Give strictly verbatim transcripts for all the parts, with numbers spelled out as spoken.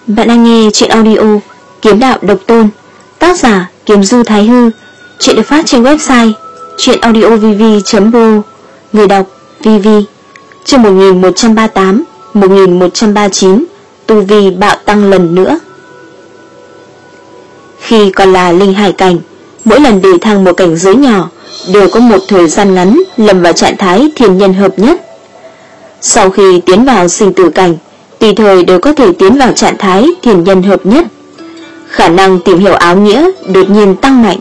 Bạn đang nghe truyện audio Kiếm Đạo Độc Tôn, tác giả Kiếm Du Thái Hư. Truyện được phát trên website truyệnaudiovv chấm ro. Người đọc vê vê. Chương một nghìn một trăm ba mươi tám, một nghìn một trăm ba mươi chín. Tu vi bạo tăng lần nữa. Khi còn là linh hải cảnh, mỗi lần đề thăng một cảnh giới nhỏ đều có một thời gian ngắn lâm vào trạng thái thiên nhân hợp nhất. Sau khi tiến vào sinh tử cảnh, tùy thời đều có thể tiến vào trạng thái thiên nhân hợp nhất. Khả năng tìm hiểu áo nghĩa đột nhiên tăng mạnh.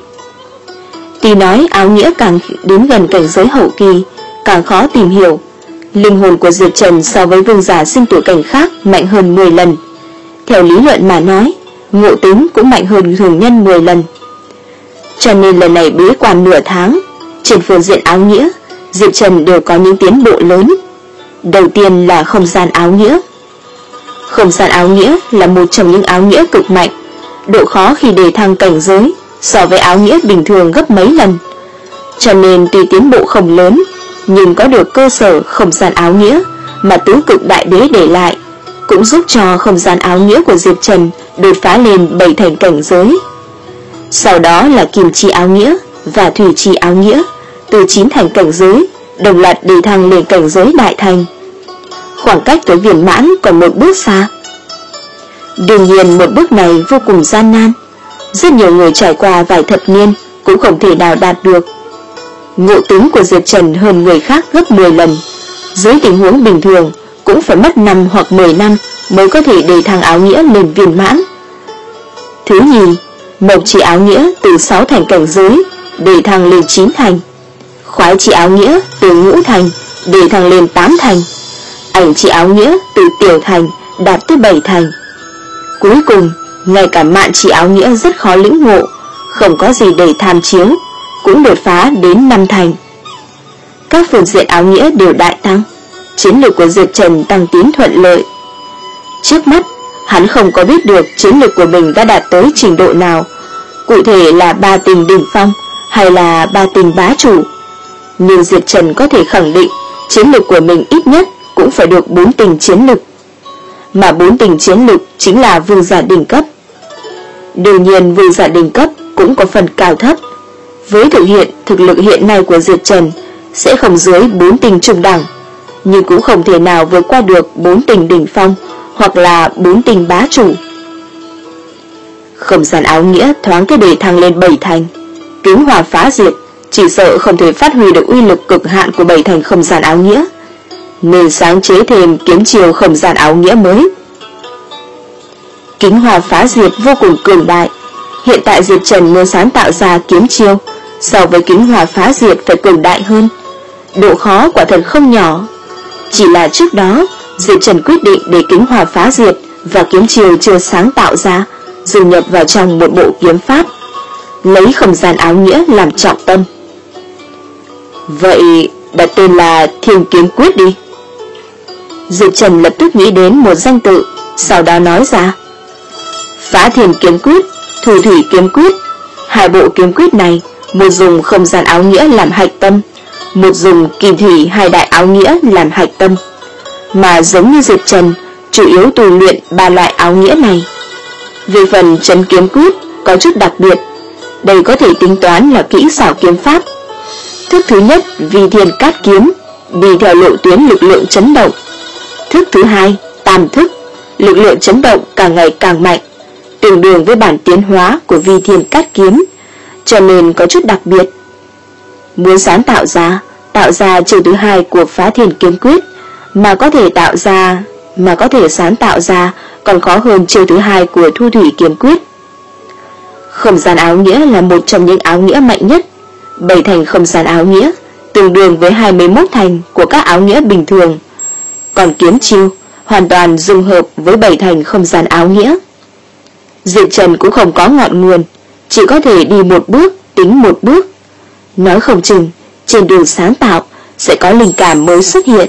Tuy nói áo nghĩa càng đến gần cảnh giới hậu kỳ càng khó tìm hiểu, linh hồn của Diệp Trần so với vương giả sinh tử cảnh khác mạnh hơn mười lần. Theo lý luận mà nói, ngộ tính cũng mạnh hơn thường nhân mười lần. Cho nên lần này bế quan nửa tháng, trên phương diện áo nghĩa, Diệp Trần đều có những tiến bộ lớn. Đầu tiên là không gian áo nghĩa. Không gian áo nghĩa là một trong những áo nghĩa cực mạnh, độ khó khi đề thăng cảnh giới so với áo nghĩa bình thường gấp mấy lần. Cho nên tuy tiến bộ không lớn, nhưng có được cơ sở không gian áo nghĩa mà tứ cực đại đế để lại, cũng giúp cho không gian áo nghĩa của Diệp Trần đột phá lên bảy thành cảnh giới. Sau đó là kim chi áo nghĩa và thủy chi áo nghĩa, từ chín thành cảnh giới đồng loạt đề thăng lên cảnh giới đại thành. Khoảng cách tới viên mãn còn một bước xa. Đương nhiên một bước này vô cùng gian nan, rất nhiều người trải qua vài thập niên cũng không thể nào đạt được. Ngộ tính của Diệp Trần hơn người khác gấp mười lần, dưới tình huống bình thường cũng phải mất năm hoặc mười năm mới có thể đề thăng áo nghĩa lên viên mãn. Thứ nhì, mộc chi áo nghĩa từ sáu thành cảnh giới đề thăng lên chín thành, khoái chi áo nghĩa từ ngũ thành đề thăng lên tám thành, ảnh chi áo nghĩa từ tiểu thành đạt tới bảy thành. Cuối cùng, ngay cả mạn chi áo nghĩa rất khó lĩnh ngộ, không có gì để tham chiếu, cũng đột phá đến năm thành. Các phương diện áo nghĩa đều đại tăng, chiến lược của Diệp Trần tăng tiến thuận lợi. Trước mắt, hắn không có biết được chiến lược của mình đã đạt tới trình độ nào, cụ thể là ba tình đỉnh phong hay là ba tình bá chủ. Nhưng Diệp Trần có thể khẳng định chiến lược của mình ít nhất cũng phải được bốn tình chiến lực, mà bốn tình chiến lực chính là vương giả đỉnh cấp. Đương nhiên vương giả đỉnh cấp cũng có phần cao thấp. Với thực hiện thực lực hiện nay của Diệp Trần sẽ không dưới bốn tình trung đẳng, nhưng cũng không thể nào vượt qua được bốn tình đỉnh phong hoặc là bốn tình bá chủ. Không gian áo nghĩa thoáng cái đề thăng lên bảy thành, kính hỏa phá diệt chỉ sợ không thể phát huy được uy lực cực hạn của bảy thành không gian áo nghĩa, nên sáng chế thêm kiếm chiêu không gian áo nghĩa mới. Kính hỏa phá diệt vô cùng cường đại, hiện tại Diệp Trần muốn sáng tạo ra kiếm chiêu so với kính hỏa phá diệt phải cường đại hơn, độ khó quả thật không nhỏ. Chỉ là trước đó Diệp Trần quyết định để kính hỏa phá diệt và kiếm chiêu chưa sáng tạo ra dung nhập vào trong một bộ kiếm pháp, lấy không gian áo nghĩa làm trọng tâm. Vậy đặt tên là Thiên Kiếm Quyết đi. Diệp Trần lập tức nghĩ đến một danh tự, sau đó nói ra: Phá Thiên Kiếm Quyết, Thủ Thủy Kiếm Quyết. Hai bộ kiếm quyết này, một dùng không gian áo nghĩa làm hạch tâm, một dùng kim thủy hai đại áo nghĩa làm hạch tâm. Mà giống như Diệp Trần, chủ yếu tu luyện ba loại áo nghĩa này. Về phần Trấn Kiếm Quyết có chút đặc biệt, đây có thể tính toán là kỹ xảo kiếm pháp. Thức thứ nhất vì thiên cát kiếm, đi theo lộ tuyến lực lượng chấn động. Thức thứ hai tam thức, lực lượng chấn động càng ngày càng mạnh, tương đương với bản tiến hóa của vi thiên cát kiếm, cho nên có chút đặc biệt. Muốn sáng tạo ra tạo ra chiêu thứ hai của Phá Thiên Kiếm Quyết mà có thể tạo ra mà có thể sáng tạo ra còn khó hơn chiêu thứ hai của Thu Thủy Kiếm Quyết. Không gian áo nghĩa là một trong những áo nghĩa mạnh nhất. Bảy thành không gian áo nghĩa tương đương với hai mươi mốt thành của các áo nghĩa bình thường, còn kiếm chiêu hoàn toàn dung hợp với bảy thành không gian áo nghĩa. Diệp Trần cũng không có ngọn nguồn, chỉ có thể đi một bước tính một bước, nói không chừng trên đường sáng tạo sẽ có linh cảm mới xuất hiện.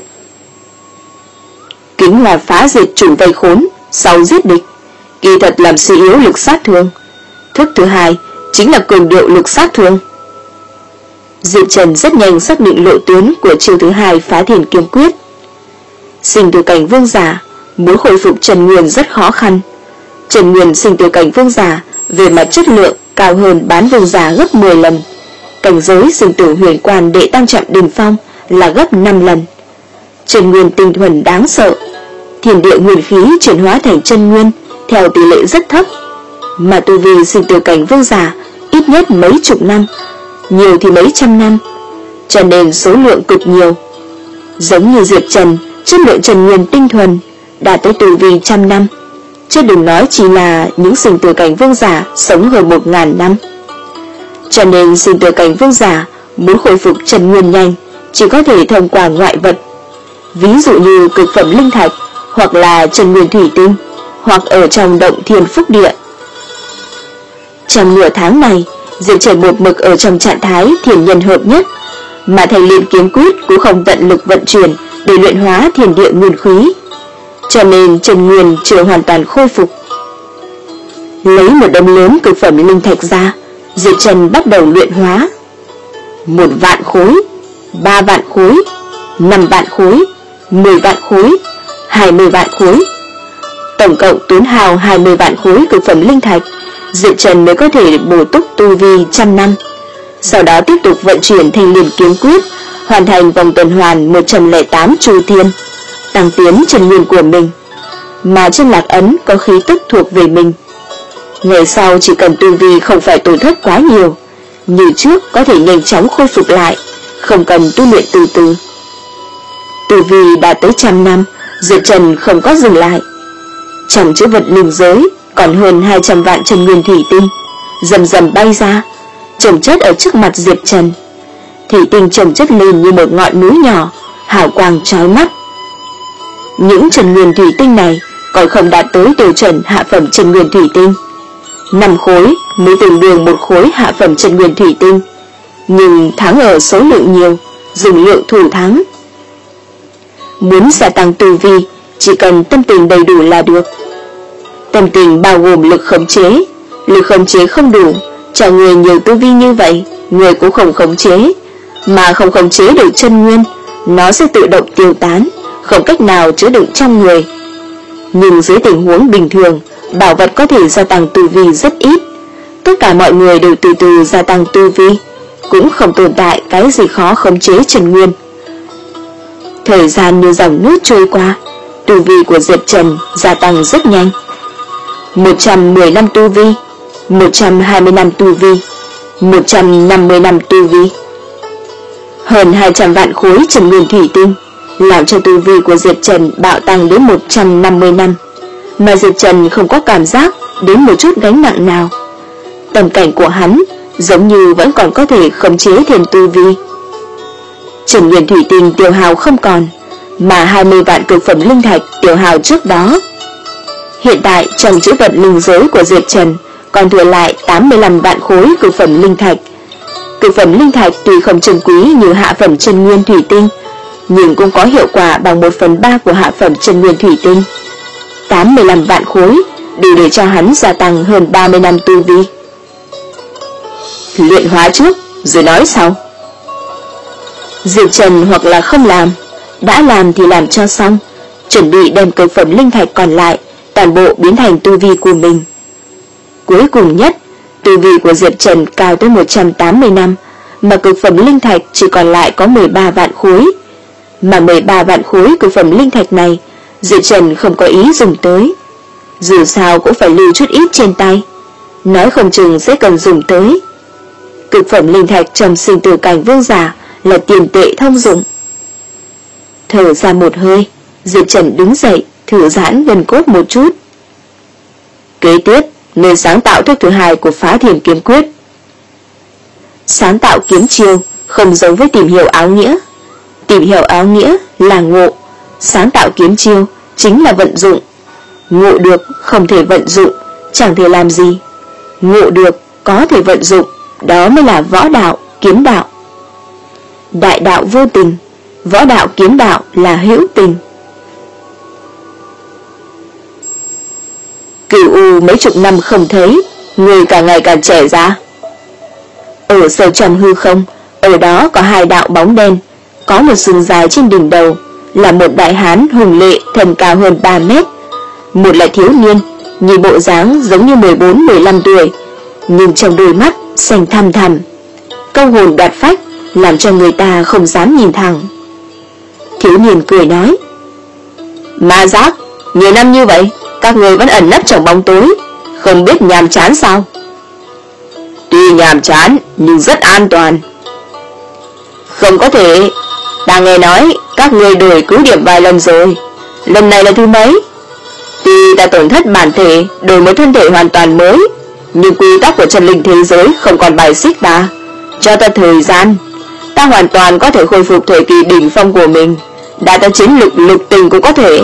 Kính hỏa phá diệt chủ vây khốn, sau giết địch, kỳ thật làm suy yếu lực sát thương. Thức thứ hai chính là cường điệu lực sát thương. Diệp Trần rất nhanh xác định lộ tuyến của chiêu thứ hai Phá Thiên Kiếm Quyết. Sinh tử cảnh vương giả muốn khôi phục Trần Nguyên rất khó khăn, Trần Nguyên sinh tử cảnh vương giả về mặt chất lượng cao hơn bán vương giả gấp mười lần. Cảnh giới sinh tử huyền quan đệ tam trọng đỉnh phong là gấp năm lần. Trần Nguyên tinh thuần đáng sợ, thiên địa nguyên khí chuyển hóa thành chân nguyên theo tỷ lệ rất thấp, mà tu vi sinh tử cảnh vương giả ít nhất mấy chục năm, nhiều thì mấy trăm năm, cho nên số lượng cực nhiều. Giống như Diệp Trần, chất lượng Trần Nguyên tinh thuần đạt tới tu vi trăm năm, chứ đừng nói chỉ là những sinh tử cảnh vương giả sống hơn một ngàn năm. Cho nên sinh tử cảnh vương giả muốn khôi phục Trần Nguyên nhanh chỉ có thể thông qua ngoại vật, ví dụ như cực phẩm linh thạch, hoặc là Trần Nguyên thủy tinh, hoặc ở trong động Thiên Phúc Địa. Trong nửa tháng này, Diệp Trần một mực ở trong trạng thái thiền nhân hợp nhất, mà Thanh Liên kiếm quyết cũng không tận lực vận chuyển để luyện hóa thiên địa nguyên khí, cho nên Trần Nguyên chưa hoàn toàn khôi phục. Lấy một đống lớn cực phẩm linh thạch ra, Diệp Trần bắt đầu luyện hóa. Một vạn khối, ba vạn khối, năm vạn khối, mười vạn khối, hai mươi vạn khối. Tổng cộng tốn hao hai mươi vạn khối cực phẩm linh thạch, Diệp Trần mới có thể bổ túc tu vi trăm năm. Sau đó tiếp tục vận chuyển Thanh Liên kiếm quyết, hoàn thành vòng tuần hoàn một trăm lẻ tám chu thiên, tăng tiến Trần Nguyên của mình. Mà trên lạc ấn có khí tức thuộc về mình. Ngày sau chỉ cần tu vi không phải tổn thất quá nhiều, như trước có thể nhanh chóng khôi phục lại, không cần tu luyện từ từ. Tu vi đã tới trăm năm, Diệp Trần không có dừng lại. Trong chữ vật linh giới còn hơn hai trăm vạn Trần Nguyên thủy tinh dần dần bay ra, chồng chất ở trước mặt Diệp Trần. Thủy tinh chồng chất lên như một ngọn núi nhỏ, hào quang chói mắt. Những Trần Nguyên thủy tinh này còn không đạt tới tiêu chuẩn hạ phẩm Trần Nguyên thủy tinh. Năm khối mới tương đương một khối hạ phẩm Trần Nguyên thủy tinh, nhưng thắng ở số lượng nhiều, dùng lượng thủ thắng. Muốn gia tăng tu vi, chỉ cần tâm tình đầy đủ là được. Tâm tình bao gồm lực khống chế. Lực khống chế không đủ, cho người nhiều tu vi như vậy, người cũng không khống chế, mà không khống chế được chân nguyên, nó sẽ tự động tiêu tán, không cách nào chứa đựng trong người. Nhưng dưới tình huống bình thường, bảo vật có thể gia tăng tu vi rất ít. Tất cả mọi người đều từ từ gia tăng tu vi, cũng không tồn tại cái gì khó khống chế chân nguyên. Thời gian như dòng nước trôi qua, tu vi của Diệp Trần gia tăng rất nhanh. một trăm mười năm tu vi, một trăm hai mươi năm tu vi, một trăm năm mươi năm tu vi. Hơn hai trăm vạn khối Trần Nguyên thủy tinh làm cho tu vi của Diệp Trần bạo tăng đến một trăm năm mươi năm, mà Diệp Trần không có cảm giác đến một chút gánh nặng nào. Tâm cảnh của hắn giống như vẫn còn có thể khống chế thêm tu vi. Trần Nguyên thủy tinh tiêu hao không còn, mà hai mươi vạn cực phẩm linh thạch tiêu hao trước đó. Hiện tại trong chữ vật linh giới của Diệp Trần còn thừa lại tám mươi lăm vạn khối cực phẩm linh thạch. Cực phẩm linh thạch tuy không trân quý như hạ phẩm Trần Nguyên thủy tinh, nhưng cũng có hiệu quả bằng một phần ba của hạ phẩm Trần Nguyên thủy tinh. tám mươi lăm vạn khối đủ để cho hắn gia tăng hơn ba mươi năm tu vi. Luyện hóa trước rồi nói sau. Diệp Trần hoặc là không làm, đã làm thì làm cho xong, chuẩn bị đem cực phẩm linh thạch còn lại toàn bộ biến thành tu vi của mình. Cuối cùng nhất, tu vi của Diệp Trần cao tới một trăm tám mươi năm, mà cực phẩm linh thạch chỉ còn lại có mười ba vạn khối. Mà mười ba vạn khối cực phẩm linh thạch này, Diệp Trần không có ý dùng tới. Dù sao cũng phải lưu chút ít trên tay, nói không chừng sẽ cần dùng tới. Cực phẩm linh thạch trong sinh tử cảnh vương giả là tiền tệ thông dụng. Thở ra một hơi, Diệp Trần đứng dậy, thử giãn gân cốt một chút. Kế tiếp, nên sáng tạo thức thứ hai của Phá Thiên kiếm quyết. Sáng tạo kiếm chiêu không giống với tìm hiểu áo nghĩa. Tìm hiểu áo nghĩa là ngộ, sáng tạo kiếm chiêu chính là vận dụng. Ngộ được không thể vận dụng, chẳng thể làm gì. Ngộ được có thể vận dụng, đó mới là võ đạo, kiếm đạo. Đại đạo vô tình, võ đạo kiếm đạo là hữu tình. Cửu U mấy chục năm không thấy, người càng ngày càng trẻ ra. Ở sâu trong hư không, ở đó có hai đạo bóng đen, có một sừng dài trên đỉnh đầu, là một đại hán hùng lệ thân cao hơn ba mét. Một là thiếu niên, nhìn bộ dáng giống như mười bốn mười lăm tuổi, nhưng trong đôi mắt xanh thăm thẳm, câu hồn đoạt phách, làm cho người ta không dám nhìn thẳng. Thiếu niên cười nói: Ma Giác, nhiều năm như vậy, các người vẫn ẩn nấp trong bóng tối, không biết nhàm chán sao? Tuy nhàm chán nhưng rất an toàn. Không có thể, ta nghe nói các người đổi cứu điểm vài lần rồi, lần này là thứ mấy? Tuy ta tổn thất bản thể, đổi một thân thể hoàn toàn mới, nhưng quy tắc của chân linh thế giới không còn bài xích ta. Cho ta thời gian, ta hoàn toàn có thể khôi phục thời kỳ đỉnh phong của mình, đã ta chiến lực lục tình cũng có thể.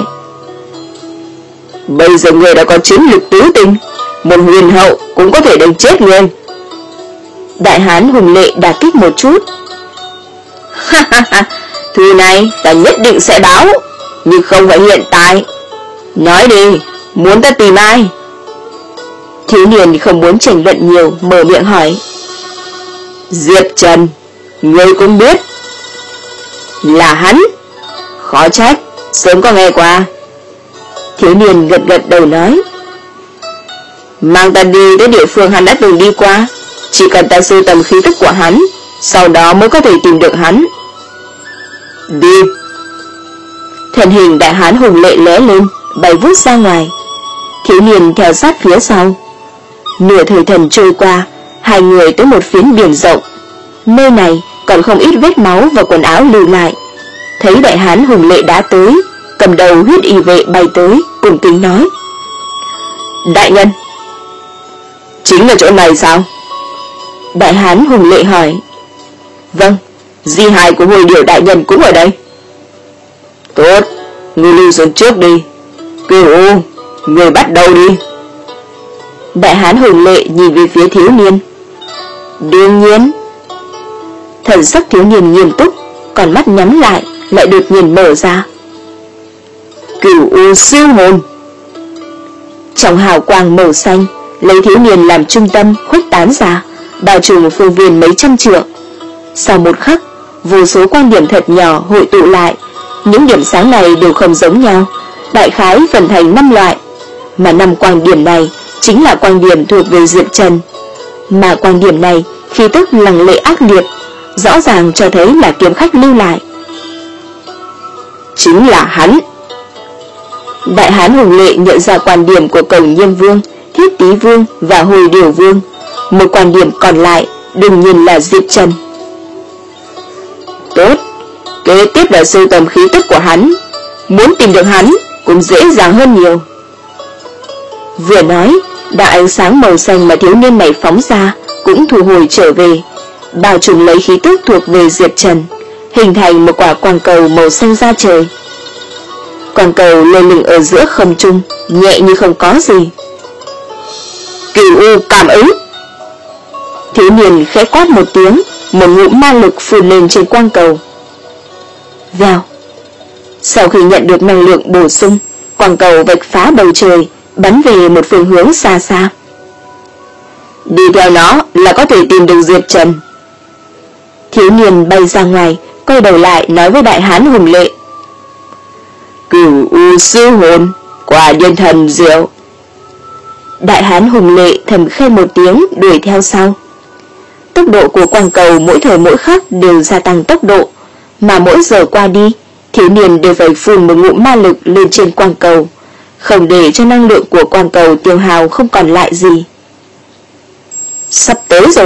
Bây giờ người đã có chiến lực tứ tình, một huyền hậu cũng có thể đánh chết người. Đại hán hùng lệ đả kích một chút. Ha ha ha, thứ này ta nhất định sẽ báo, nhưng không phải hiện tại. Nói đi, muốn ta tìm ai? Thiếu niên không muốn tranh luận nhiều, mở miệng hỏi. Diệp Trần, ngươi cũng biết. Là hắn? Khó trách, sớm có nghe qua. Thiếu niên gật gật đầu nói. Mang ta đi tới địa phương hắn đã từng đi qua, chỉ cần ta sưu tầm khí tức của hắn, sau đó mới có thể tìm được hắn. Đi. Thân hình đại hán hùng lệ lóe lên, bay vút ra ngoài. Thiếu niên theo sát phía sau. Nửa thời thần trôi qua, hai người tới một phiến biển rộng. Nơi này còn không ít vết máu và quần áo lưu lại. Thấy đại hán hùng lệ đã tới, cầm đầu huyết y vệ bay tới, cùng kính nói. Đại nhân. Chính là chỗ này sao? Đại hán hùng lệ hỏi. Vâng, di hài của Hồi Điểu đại nhân cũng ở đây. Tốt, ngươi lưu xuống trước đi. Cửu U, ngươi bắt đầu đi. Đại hán hùng lệ nhìn về phía thiếu niên. Đương nhiên. Thần sắc thiếu niên nghiêm túc, còn mắt nhắm lại lại đột nhiên mở ra. Cửu U siêu hồn. Trong hào quang màu xanh, lấy thiếu niên làm trung tâm khuếch tán ra, bao trùm phương viên mấy trăm trượng. Sau một khắc, vô số quan điểm thật nhỏ hội tụ lại. Những điểm sáng này đều không giống nhau, đại khái phân thành năm loại, mà năm quang điểm này chính là quang điểm thuộc về Diệp Trần. Mà quang điểm này khí tức lằng lệ ác liệt, rõ ràng cho thấy là kiếm khách lưu lại. Chính là hắn. Đại hán hùng lệ nhận ra quan điểm của Cầu Nhiêm Vương, Thiết Tý Vương và Hồi Điểu Vương. Một quan điểm còn lại đương nhiên là Diệp Trần. Tốt, kế tiếp là sưu tầm khí tức của hắn. Muốn tìm được hắn cũng dễ dàng hơn nhiều. Vừa nói, đạo ánh sáng màu xanh mà thiếu niên này phóng ra cũng thu hồi trở về, bao trùm lấy khí tức thuộc về Diệp Trần, hình thành một quả quang cầu màu xanh ra trời. Quang cầu lơ lửng ở giữa không trung, nhẹ như không có gì. Cửu U cảm ứng. Thiếu niên khẽ quát một tiếng, một ngụm ma lực phun lên trên quang cầu. Vào. Sau khi nhận được năng lượng bổ sung, quang cầu vạch phá bầu trời, bắn về một phương hướng xa xa. Đi theo nó là có thể tìm được Diệp Trần. Thiếu niên bay ra ngoài, quay đầu lại nói với đại hán hùng lệ. Cửu U siêu hồn, quả nhiên thần diệu. Đại hán hùng lệ thầm khen một tiếng, đuổi theo sau. Tốc độ của quang cầu mỗi thời mỗi khắc đều gia tăng tốc độ, mà mỗi giờ qua đi, thiếu niên đều phải phun một ngụm ma lực lên trên quang cầu, không để cho năng lượng của quang cầu tiêu hao không còn lại gì. Sắp tới rồi.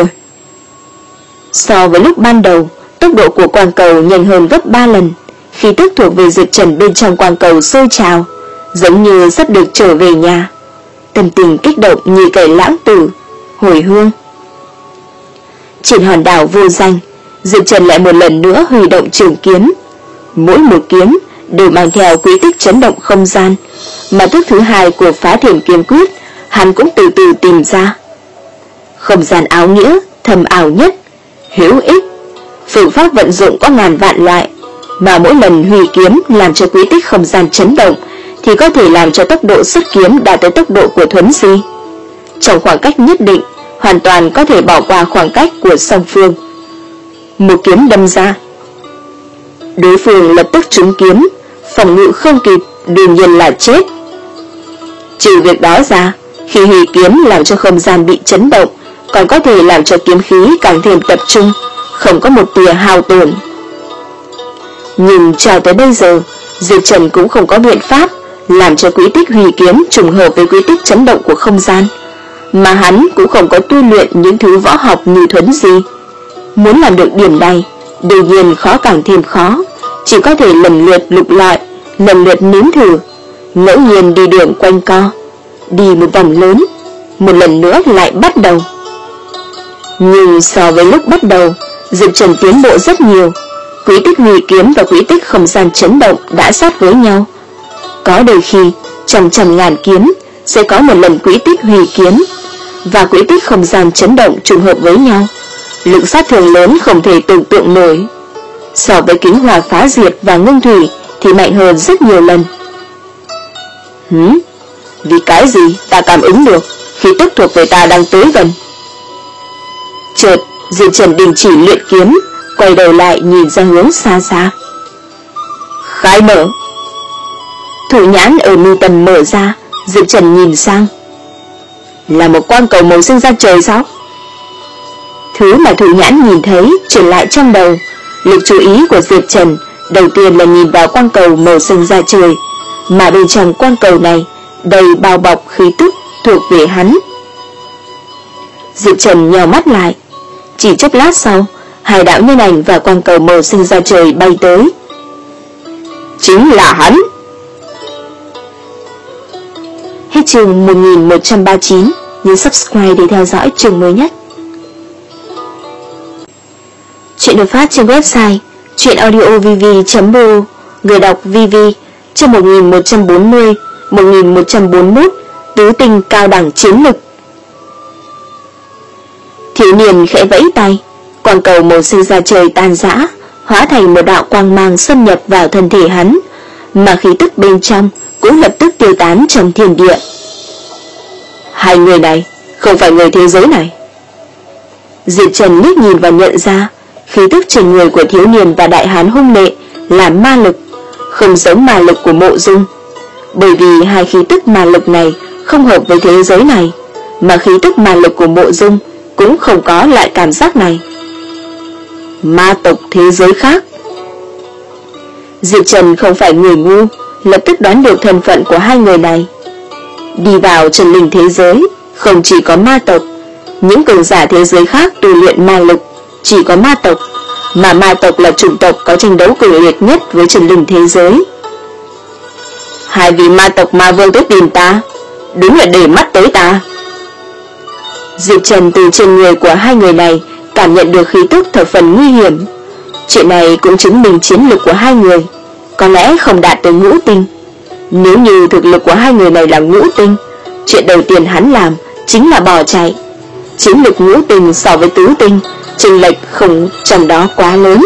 So với lúc ban đầu, tốc độ của quang cầu nhanh hơn gấp ba lần, khí tức thuộc về Diệp Trần bên trong quang cầu sôi trào, giống như sắp được trở về nhà. Tâm tình kích động như cày lãng tử, hồi hương. Trên hòn đảo vô danh, Diệp Trần lại một lần nữa huy động trường kiếm. Mỗi một kiếm đều mang theo quy tích chấn động không gian, mà thức thứ hai của Phá Thiểm Kiếm Quyết hắn cũng từ từ tìm ra. Không gian áo nghĩa, thầm ảo nhất, hữu ích. Phương pháp vận dụng có ngàn vạn loại, mà mỗi lần huy kiếm làm cho quy tích không gian chấn động thì có thể làm cho tốc độ xuất kiếm đạt tới tốc độ của thuấn di. Trong khoảng cách nhất định, hoàn toàn có thể bỏ qua khoảng cách của song phương. Một kiếm đâm ra, đối phương lập tức trúng kiếm, phòng ngự không kịp, đương nhiên là chết. Trừ việc đó ra, khi hủy kiếm làm cho không gian bị chấn động, còn có thể làm cho kiếm khí càng thêm tập trung, không có một tia hao tổn. Nhưng cho tới bây giờ, Diệp Trần cũng không có biện pháp làm cho quỹ tích hủy kiếm trùng hợp với quỹ tích chấn động của không gian, mà hắn cũng không có tu luyện những thứ võ học như thuấn gì. Muốn làm được điểm này, đương nhiên khó càng thêm khó, chỉ có thể lần lượt lục lọi, lần lượt nếm thử, ngẫu nhiên đi đường quanh co, đi một vòng lớn, một lần nữa lại bắt đầu. Nhưng so với lúc bắt đầu, Diệp Trần tiến bộ rất nhiều. Quỹ tích hủy kiếm và quỹ tích không gian chấn động đã sát với nhau. Có đôi khi, trong trăm ngàn kiếm sẽ có một lần quỹ tích hủy kiếm và quỹ tích không gian chấn động trùng hợp với nhau. Lượng sát thương lớn không thể tưởng tượng nổi. So với kính hỏa phá diệt và ngưng thủy thì mạnh hơn rất nhiều lần. Hửm? Vì cái gì ta cảm ứng được khi tức thuộc về ta đang tới gần? Chợt, Diệp Trần đình chỉ luyện kiếm, quay đầu lại nhìn ra hướng xa xa. Khai mở. Thủ nhãn ở mi tâm mở ra, Diệp Trần nhìn sang. Là một quang cầu màu xanh ra trời sao? Thứ mà thủ nhãn nhìn thấy chuyển lại trong đầu. Lực chú ý của Diệp Trần đầu tiên là nhìn vào quang cầu màu xanh ra trời, mà bên trong quang cầu này đầy bao bọc khí tức thuộc về hắn. Diệp Trần nhào mắt lại. Chỉ chốc lát sau, hai đạo nhân ảnh và quang cầu màu xanh ra trời bay tới. Chính là hắn. Hết chương một nghìn một trăm ba mươi chín. Nhấn subscribe để theo dõi chương mới nhất. Chuyện được phát trên website truyệnaudiovv chấm b o. Người đọc vê vê. Chương một nghìn một trăm bốn mươi, một nghìn một trăm bốn mươi mốt. Tứ tinh cao đẳng chiến lực. Thiếu niên khẽ vẫy tay, quang cầu màu xanh ra trời tan rã, hóa thành một đạo quang mang xâm nhập vào thân thể hắn, mà khí tức bên trong cũng lập tức tiêu tán trong thiên địa. Hai người này không phải người thế giới này. Diệp Trần liếc nhìn và nhận ra khí tức trên người của thiếu niên và đại hán hung lệ là ma lực, không giống ma lực của Mộ Dung. Bởi vì hai khí tức ma lực này không hợp với thế giới này, mà khí tức ma lực của Mộ Dung cũng không có loại cảm giác này. Ma tộc thế giới khác. Diệp Trần không phải người ngu, lập tức đoán được thân phận của hai người này. Đi vào Trần Linh thế giới không chỉ có ma tộc, những cường giả thế giới khác tu luyện ma lực chỉ có ma tộc, mà ma tộc là chủng tộc có tranh đấu cường liệt nhất với Trần Linh thế giới. Hai vị ma tộc ma vương tới tìm ta, đúng là để mắt tới ta. Diệp Trần từ trên người của hai người này cảm nhận được khí tức thập phần nguy hiểm. Chuyện này cũng chứng minh chiến lực của hai người có lẽ không đạt tới ngũ tinh. Nếu như thực lực của hai người này là ngũ tinh, chuyện đầu tiên hắn làm chính là bỏ chạy. Chiến lực ngũ tinh so với tứ tinh, chênh lệch không trong đó quá lớn.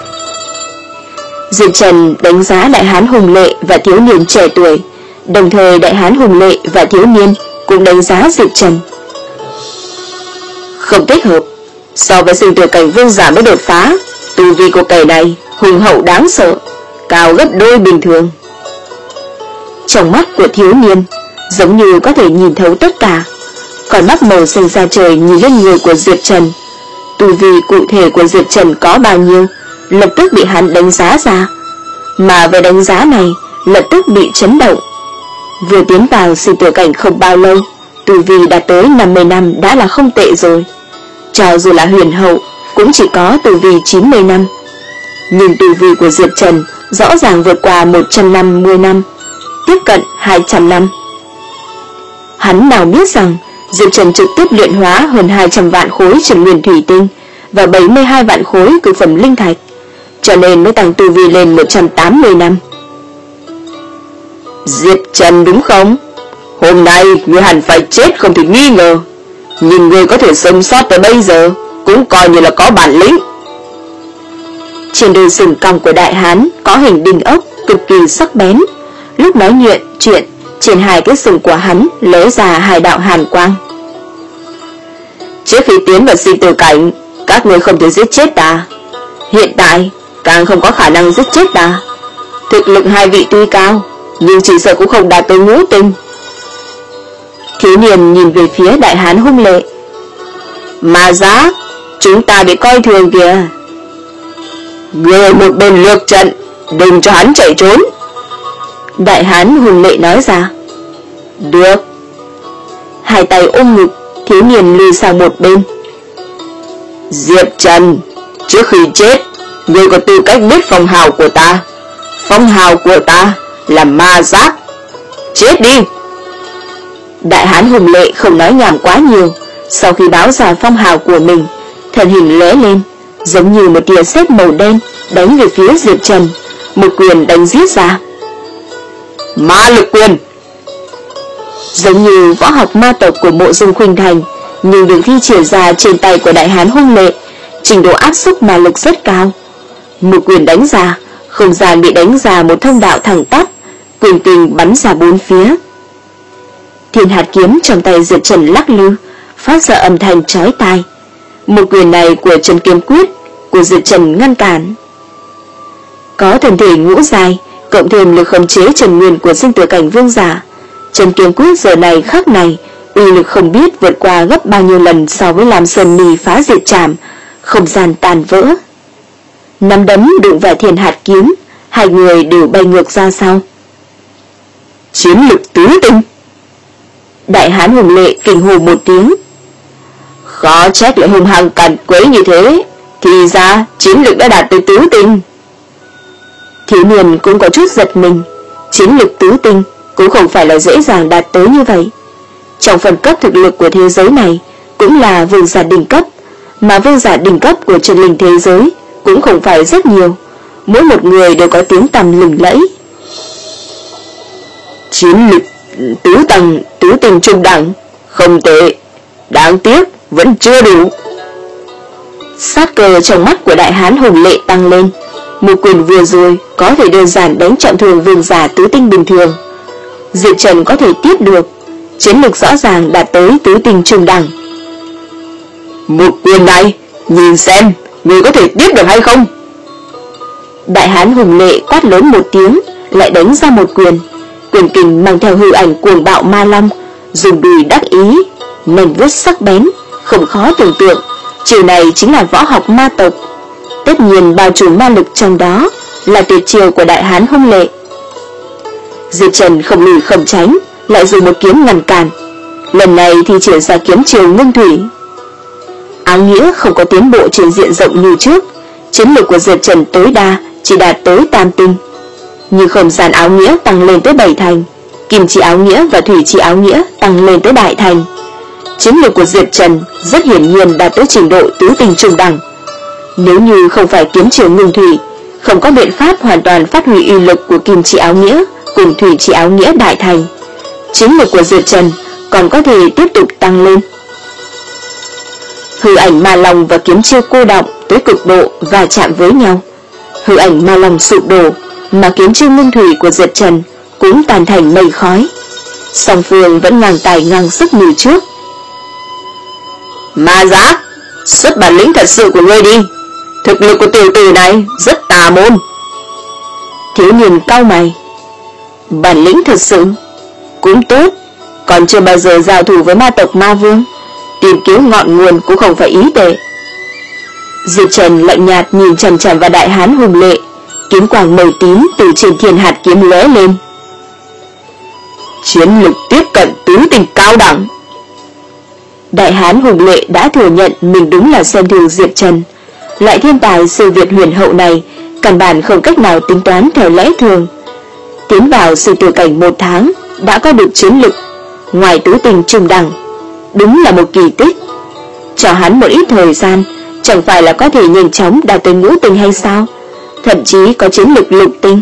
Diệp Trần đánh giá đại hán hùng lệ và thiếu niên trẻ tuổi, đồng thời đại hán hùng lệ và thiếu niên cũng đánh giá Diệp Trần. Không thích hợp, so với sinh tử cảnh vương giả mới đột phá, tu vi của kẻ này hùng hậu đáng sợ, cao gấp đôi bình thường. Trong mắt của thiếu niên giống như có thể nhìn thấu tất cả, còn mắt màu xanh ra trời nhìn lên người của Diệp Trần. Tu vi cụ thể của Diệp Trần có bao nhiêu lập tức bị hắn đánh giá ra, mà về đánh giá này lập tức bị chấn động. Vừa tiến vào sinh tử cảnh không bao lâu, tu vi đạt tới năm mươi năm đã là không tệ rồi. Cho dù là huyền hậu cũng chỉ có tu vi chín mươi năm, nhưng tu vi của Diệp Trần rõ ràng vượt qua một trăm năm mươi năm, tiếp cận hai trăm năm. Hắn nào biết rằng Diệp Trần trực tiếp luyện hóa hơn hai trăm vạn khối trần nguyên thủy tinh và bảy mươi hai vạn khối cực phẩm linh thạch, cho nên mới tăng tu vi lên một trăm tám mươi năm. Diệp Trần đúng không? Hôm nay ngươi hẳn phải chết không thể nghi ngờ, nhưng ngươi có thể sống sót tới bây giờ cũng coi như là có bản lĩnh. Trên đôi sừng cong của đại hán có hình đinh ốc cực kỳ sắc bén, lúc nói chuyện chuyện trên hai cái sừng của hắn lóe ra hai đạo hàn quang. Trước khi tiến vào sinh tử cảnh, các ngươi không thể giết chết ta, hiện tại càng không có khả năng giết chết ta. Thực lực hai vị tuy cao, nhưng chỉ sợ cũng không đạt tới ngũ tinh. Thiếu niên nhìn về phía đại hán hung lệ. Ma Giác, chúng ta bị coi thường kìa. Người ở một bên lược trận, đừng cho hắn chạy trốn. Đại hán hùng lệ nói ra. Được. Hai tay ôm ngực, thiếu niên lùi sang một bên. Diệp Trần, trước khi chết, ngươi có tư cách biết phong hào của ta. Phong hào của ta là Ma Giác. Chết đi. Đại hán hùng lệ không nói nhảm quá nhiều. Sau khi báo ra phong hào của mình, thân hình lóe lên, giống như một tia sét màu đen đánh về phía Diệp Trần, một quyền đánh giết ra. Ma lực quyền. Giống như võ học ma tộc của Mộ Dung Khuynh Thành, nhưng được thi triển ra trên tay của đại hán hung lệ, trình độ áp xúc ma lực rất cao. Một quyền đánh ra, không gian bị đánh ra một thông đạo thẳng tắp, quyền kình bắn ra bốn phía. Thiên hạt kiếm trong tay Diệp Trần lắc lư, phát ra âm thanh chói tai. Một quyền này của Trần Kiếm Quyết của Diệp Trần ngăn cản. Có thân thể ngũ dài, cộng thêm lực khống chế Trần Nguyên của sinh tử cảnh vương giả, Trần Kiếm Quyết giờ này khắc này uy lực không biết vượt qua gấp bao nhiêu lần so với làm Sơn Mì phá diệt trảm, không gian tan vỡ. Nắm đấm đụng vào thiên hạt kiếm, hai người đều bay ngược ra sau. Chiến lực tứ tinh. Đại hán hùng lệ kinh hô một tiếng. Khó trách lại hung hăng càn quấy như thế, thì ra chiến lực đã đạt tới tứ tinh. Thiếu niên cũng có chút giật mình, chiến lực tứ tinh cũng không phải là dễ dàng đạt tới như vậy. Trong phần cấp thực lực của thế giới này cũng là vương giả đỉnh cấp, mà vương giả đỉnh cấp của chân linh thế giới cũng không phải rất nhiều, mỗi một người đều có tiếng tăm lừng lẫy. Chiến lực tứ tầng, tứ tinh trung đẳng, không tệ, đáng tiếc vẫn chưa đủ. Sát cơ trong mắt của đại hán hùng lệ tăng lên, một quyền vừa rồi có thể đơn giản đánh trọng thương vương giả tứ tinh bình thường. Diệp Trần có thể tiếp được, chiến lực rõ ràng đạt tới tứ tinh trung đẳng. Một quyền này, nhìn xem người có thể tiếp được hay không. Đại hán hùng lệ quát lớn một tiếng, lại đánh ra một quyền. Quyền kình mang theo hư ảnh cuồng bạo ma long, dùng đùi đắc ý, nành vuốt sắc bén, không khó tưởng tượng, chiều này chính là võ học ma tộc. Tất nhiên bao trùm ma lực trong đó là tuyệt chiêu của đại hán hung lệ. Diệp Trần không lùi không tránh, lại dùng một kiếm ngăn cản. Lần này thì triển ra kiếm chiều ngưng thủy. Áo nghĩa không có tiến bộ trên diện rộng như trước, chiến lực của Diệp Trần tối đa chỉ đạt tới tam tinh. Nhưng không gian áo nghĩa tăng lên tới bảy thành, kim chỉ áo nghĩa và thủy chỉ áo nghĩa tăng lên tới đại thành. Chiến lược của Diệp Trần rất hiển nhiên đạt tới trình độ tứ tinh trung đẳng. Nếu như không phải kiếm chiều ngưng thủy, không có biện pháp hoàn toàn phát huy uy lực của kim chỉ áo nghĩa cùng thủy chỉ áo nghĩa đại thành, chiến lược của Diệp Trần còn có thể tiếp tục tăng lên. Hư ảnh ma long và kiếm chiêu cô động tới cực độ và chạm với nhau. Hư ảnh ma long sụp đổ, mà kiếm chiêu ngưng thủy của Diệp Trần cũng tàn thành mây khói. Song phương vẫn ngang tài ngang sức như trước. Ma Giác, xuất bản lĩnh thật sự của ngươi đi. Thực lực của tiểu tử này rất tà môn. Thiếu niên cau mày. Bản lĩnh thật sự cũng tốt, còn chưa bao giờ giao thủ với ma tộc ma vương, tìm kiếm ngọn nguồn cũng không phải ý tệ. Diệp Trần lạnh nhạt nhìn chằm chằm vào đại hán hùng lệ, kiếm quang màu tím từ trên thiên hạt kiếm lóe lên. Chiến lực tiếp cận tứ tinh cao đẳng. Đại hán hùng lệ đã thừa nhận mình đúng là xem thường Diệp Trần. Loại thiên tài siêu việt huyền hậu này căn bản không cách nào tính toán theo lẽ thường. Tiến vào sinh tử cảnh một tháng đã có được chiến lực ngoài tứ tinh trung đẳng, đúng là một kỳ tích. Cho hắn một ít thời gian, chẳng phải là có thể nhanh chóng đạt tới ngũ tinh hay sao? Thậm chí có chiến lực lục tinh.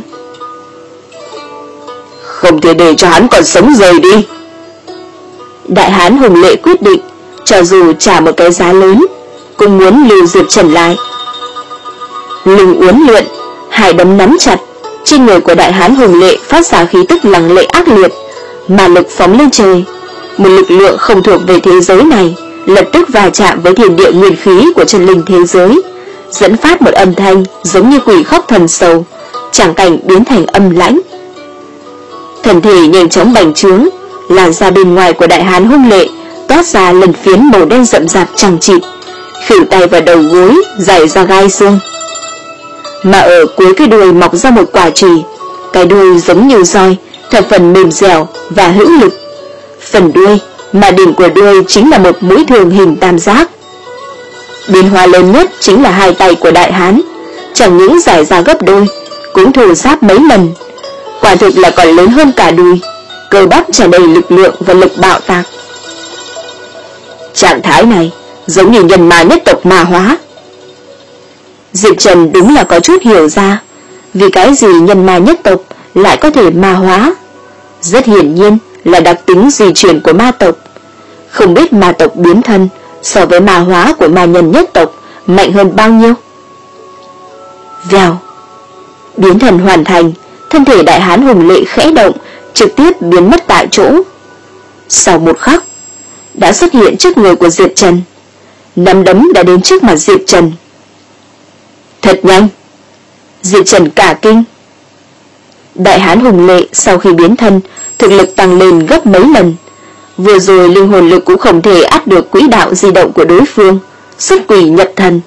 Không thể để cho hắn còn sống rời đi. Đại hán hùng lệ quyết định, cho dù trả một cái giá lớn, cũng muốn lưu Diệp Trần lại. Lưng uốn lượn, hai đấm nắm chặt, trên người của đại hán hùng lệ phát ra khí tức lăng lệ ác liệt, mà lực phóng lên trời. Một lực lượng không thuộc về thế giới này lập tức va chạm với thiên địa nguyên khí của chân linh thế giới, dẫn phát một âm thanh giống như quỷ khóc thần sầu, tràng cảnh biến thành âm lãnh. Thần thể nhanh chóng bành trướng, làn da bên ngoài của đại hán hung lệ toát ra lần phiến màu đen rậm rạp chằng chịt, khuỷu tay và đầu gối dày ra gai xương. Mà ở cuối cái đuôi mọc ra một quả chùy, cái đuôi giống như roi, thập phần mềm dẻo và hữu lực. Phần đuôi, mà đỉnh của đuôi chính là một mũi thường hình tam giác. Biến hóa lớn nhất chính là hai tay của đại hán, chẳng những giải ra gấp đôi, cũng thô ráp mấy lần, quả thực là còn lớn hơn cả đùi, cơ bắp tràn đầy lực lượng và lực bạo tạc. Trạng thái này giống như nhân ma nhất tộc ma hóa. Diệp Trần đúng là có chút hiểu ra, vì cái gì nhân ma nhất tộc lại có thể ma hóa. Rất hiển nhiên là đặc tính di truyền của ma tộc. Không biết ma tộc biến thân so với ma hóa của ma nhân nhất tộc mạnh hơn bao nhiêu. Vèo, biến thần hoàn thành, thân thể đại hán hùng lệ khẽ động, trực tiếp biến mất tại chỗ. Sau một khắc, đã xuất hiện trước người của Diệp Trần. Nắm đấm đã đến trước mặt Diệp Trần. Thật nhanh. Diệp Trần cả kinh. Đại hán hùng lệ sau khi biến thân, thực lực tăng lên gấp mấy lần. Vừa rồi linh hồn lực cũng không thể át được quỹ đạo di động của đối phương, xuất quỷ nhập thần.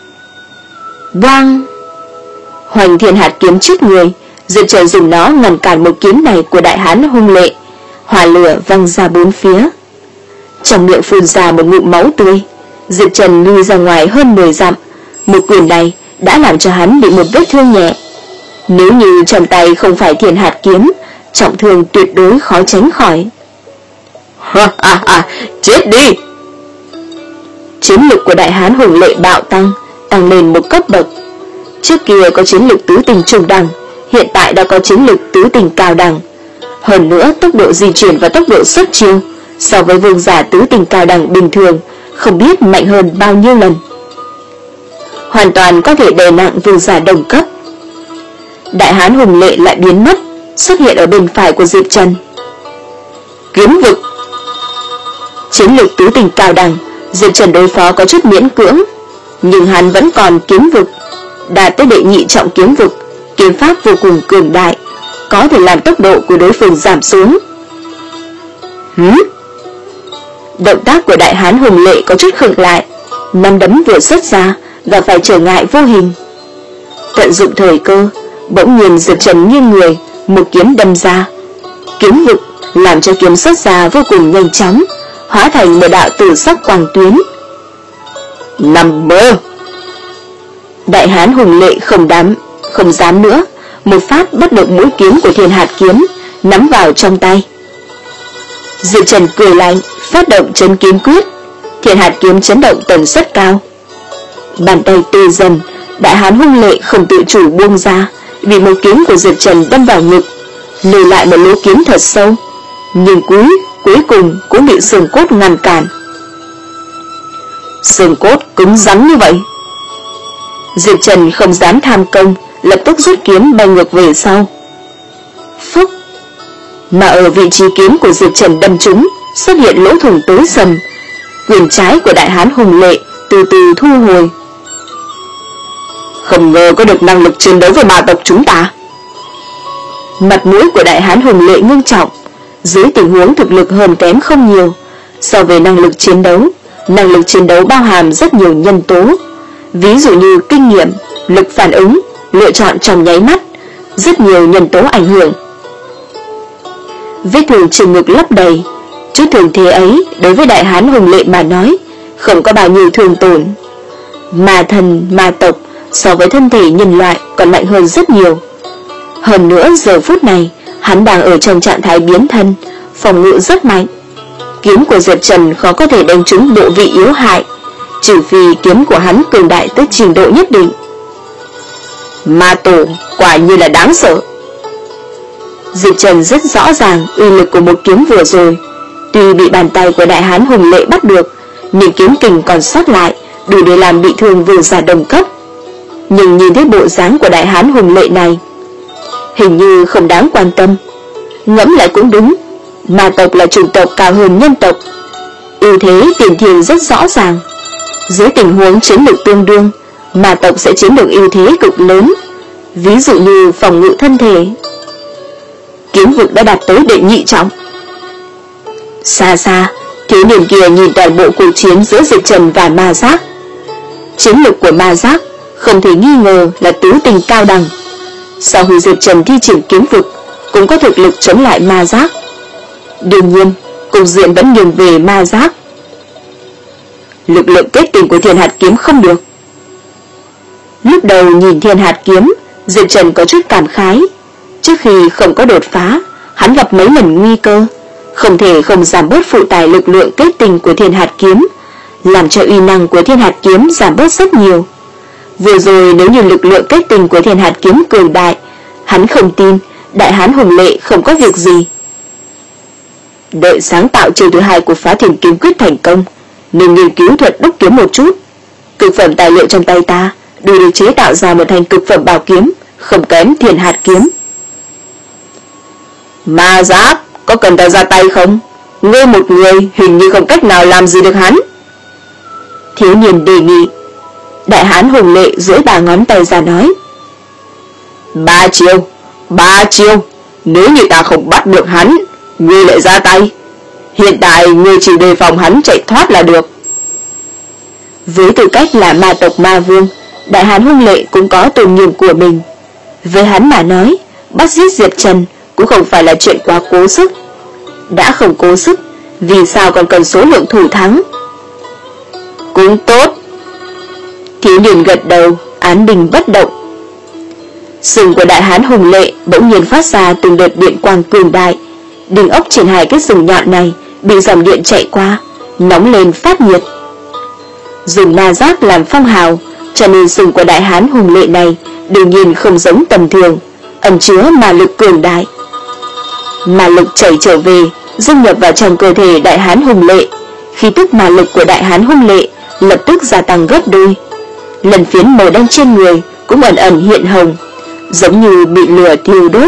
Bang! Hoành thiên hạt kiếm trước người, Diệp Trần dùng nó ngăn cản một kiếm này của đại hán hung lệ. Hỏa lửa văng ra bốn phía. Trong miệng phun ra một ngụm máu tươi. Diệp Trần lui ra ngoài hơn mười dặm. Một quyền này đã làm cho hắn bị một vết thương nhẹ. Nếu như trong tay không phải thiên hạt kiếm, trọng thương tuyệt đối khó tránh khỏi. Ha ha ha, chết đi! Chiến lực của đại hán hùng lệ bạo tăng, tăng lên một cấp bậc. Trước kia có chiến lực tứ tình trung đẳng, hiện tại đã có chiến lực tứ tình cao đẳng. Hơn nữa tốc độ di chuyển và tốc độ xuất chiêu so với vương giả tứ tình cao đẳng bình thường không biết mạnh hơn bao nhiêu lần. Hoàn toàn có thể đè nặng vương giả đồng cấp. Đại hán hùng lệ lại biến mất, xuất hiện ở bên phải của Diệp Trần. Kiếm vực. Chiến lược tứ tình cao đẳng, Diệp Trần đối phó có chút miễn cưỡng, nhưng hắn vẫn còn kiếm vực, đạt tới đệ nhị trọng kiếm vực, kiếm pháp vô cùng cường đại, có thể làm tốc độ của đối phương giảm xuống. Hứ? Động tác của đại hán hùng lệ có chút khựng lại, nắm đấm vừa xuất ra, gặp phải trở ngại vô hình. Tận dụng thời cơ, bỗng nhiên Diệp Trần nghiêng người, một kiếm đâm ra. Kiếm vực làm cho kiếm xuất ra vô cùng nhanh chóng, hóa thành một đạo tử sắc quang tuyến. Nằm mơ! Đại hán hùng lệ không dám, không dám nữa, một phát bắt được mũi kiếm của thiên hạt kiếm, nắm vào trong tay. Diệp Trần cười lạnh, phát động chấn kiếm quyết, thiên hạt kiếm chấn động tần suất cao. Bàn tay tê dần, đại hán hung lệ không tự chủ buông ra, bị một kiếm của Diệp Trần đâm vào ngực, lưu lại một lỗ kiếm thật sâu, nhưng cuối cuối cùng cũng bị xương cốt ngăn cản. Xương cốt cứng rắn như vậy. Diệp Trần không dám tham công, lập tức rút kiếm bay ngược về sau. Phúc! Mà ở vị trí kiếm của Diệp Trần đâm trúng, xuất hiện lỗ thủng tối sầm. Quyền trái của đại hán hùng lệ từ từ thu hồi. Không ngờ có được năng lực chiến đấu với ma tộc chúng ta. Mặt mũi của đại hán hùng lệ ngưng trọng. Dưới tình huống thực lực hơn kém không nhiều, so với năng lực chiến đấu, năng lực chiến đấu bao hàm rất nhiều nhân tố, ví dụ như kinh nghiệm, lực phản ứng, lựa chọn trong nháy mắt, rất nhiều nhân tố ảnh hưởng. Vết thương trên ngực lấp đầy, chút thương thế ấy đối với đại hán hùng lệ mà nói không có bao nhiêu thương tổn. Ma thần, ma tộc so với thân thể nhân loại còn mạnh hơn rất nhiều. Hơn nữa giờ phút này hắn đang ở trong trạng thái biến thân, phòng ngự rất mạnh. Kiếm của Diệp Trần khó có thể đánh trúng bộ vị yếu hại, trừ phi kiếm của hắn cường đại tới trình độ nhất định. Ma tổ quả như là đáng sợ. Diệp Trần rất rõ ràng uy lực của một kiếm vừa rồi. Tuy bị bàn tay của đại hán hùng lệ bắt được, nhưng kiếm kình còn sót lại đủ để làm bị thương vương giả đồng cấp. Nhưng nhìn thấy bộ dáng của đại hán hùng lệ này, hình như không đáng quan tâm. Ngẫm lại cũng đúng, ma tộc là chủng tộc cao hơn nhân tộc, ưu thế tiền thiền rất rõ ràng. Dưới tình huống chiến lược tương đương, ma tộc sẽ chiếm được ưu thế cực lớn, ví dụ như phòng ngự thân thể. Kiếm vực đã đạt tới đệ nhị trọng. Xa xa, thiếu niên kia nhìn toàn bộ cuộc chiến giữa Diệp Trần và ma giác. Chiến lực của ma giác không thể nghi ngờ là tứ tinh cao đẳng. Sau khi Diệp Trần thi triển kiếm vực, cũng có thực lực chống lại ma giác. Đương nhiên, cục diện vẫn nghiêng về ma giác. Lực lượng kết tinh của Thiên Hạt Kiếm không được. Lúc đầu nhìn Thiên Hạt Kiếm, Diệp Trần có chút cảm khái. Trước khi không có đột phá, hắn gặp mấy lần nguy cơ, không thể không giảm bớt phụ tải lực lượng kết tinh của Thiên Hạt Kiếm, làm cho uy năng của Thiên Hạt Kiếm giảm bớt rất nhiều. Vừa rồi nếu như lực lượng kết tinh của Thiên Hạt Kiếm cường đại, hắn không tin Đại Hán Hùng Lệ không có việc gì. Đợi sáng tạo chiêu thứ hai của Phá Thiên Kiếm Quyết thành công, nên nghiên cứu thuật đúc kiếm một chút. Cực phẩm tài liệu trong tay ta đủ để chế tạo ra một thành cực phẩm bảo kiếm, không kém Thiên Hạt Kiếm. Ma Giáp, có cần ta ra tay không? Ngươi một người hình như không cách nào làm gì được hắn. Thiếu niên đề nghị. Đại Hán Hùng Lệ duỗi ba ngón tay ra nói: Ba chiêu, ba chiêu. Nếu như ta không bắt được hắn, ngươi lại ra tay. Hiện tại ngươi chỉ đề phòng hắn chạy thoát là được. Với tư cách là ma tộc ma vương, Đại Hán Hùng Lệ cũng có tôn nghiêm của mình. Với hắn mà nói, bắt giết Diệp Trần cũng không phải là chuyện quá cố sức. Đã không cố sức, vì sao còn cần số lượng thủ thắng? Cũng tốt. Thiếu niên gật đầu, án bình bất động. Sừng của Đại Hán Hùng Lệ bỗng nhiên phát ra từng đợt điện quang cường đại. Đỉnh ốc trên hai cái sừng nhọn này bị dòng điện chạy qua, nóng lên phát nhiệt. Dùng ma giáp làm phong hào, cho nên sừng của Đại Hán Hùng Lệ này đương nhiên không giống tầm thường, ẩn chứa ma lực cường đại. Ma lực chảy trở về, dung nhập vào trong cơ thể Đại Hán Hùng Lệ. Khí tức ma lực của Đại Hán Hùng Lệ lập tức gia tăng gấp đôi. Lần phiến màu đen trên người cũng ẩn ẩn hiện hồng, giống như bị lửa thiêu đốt.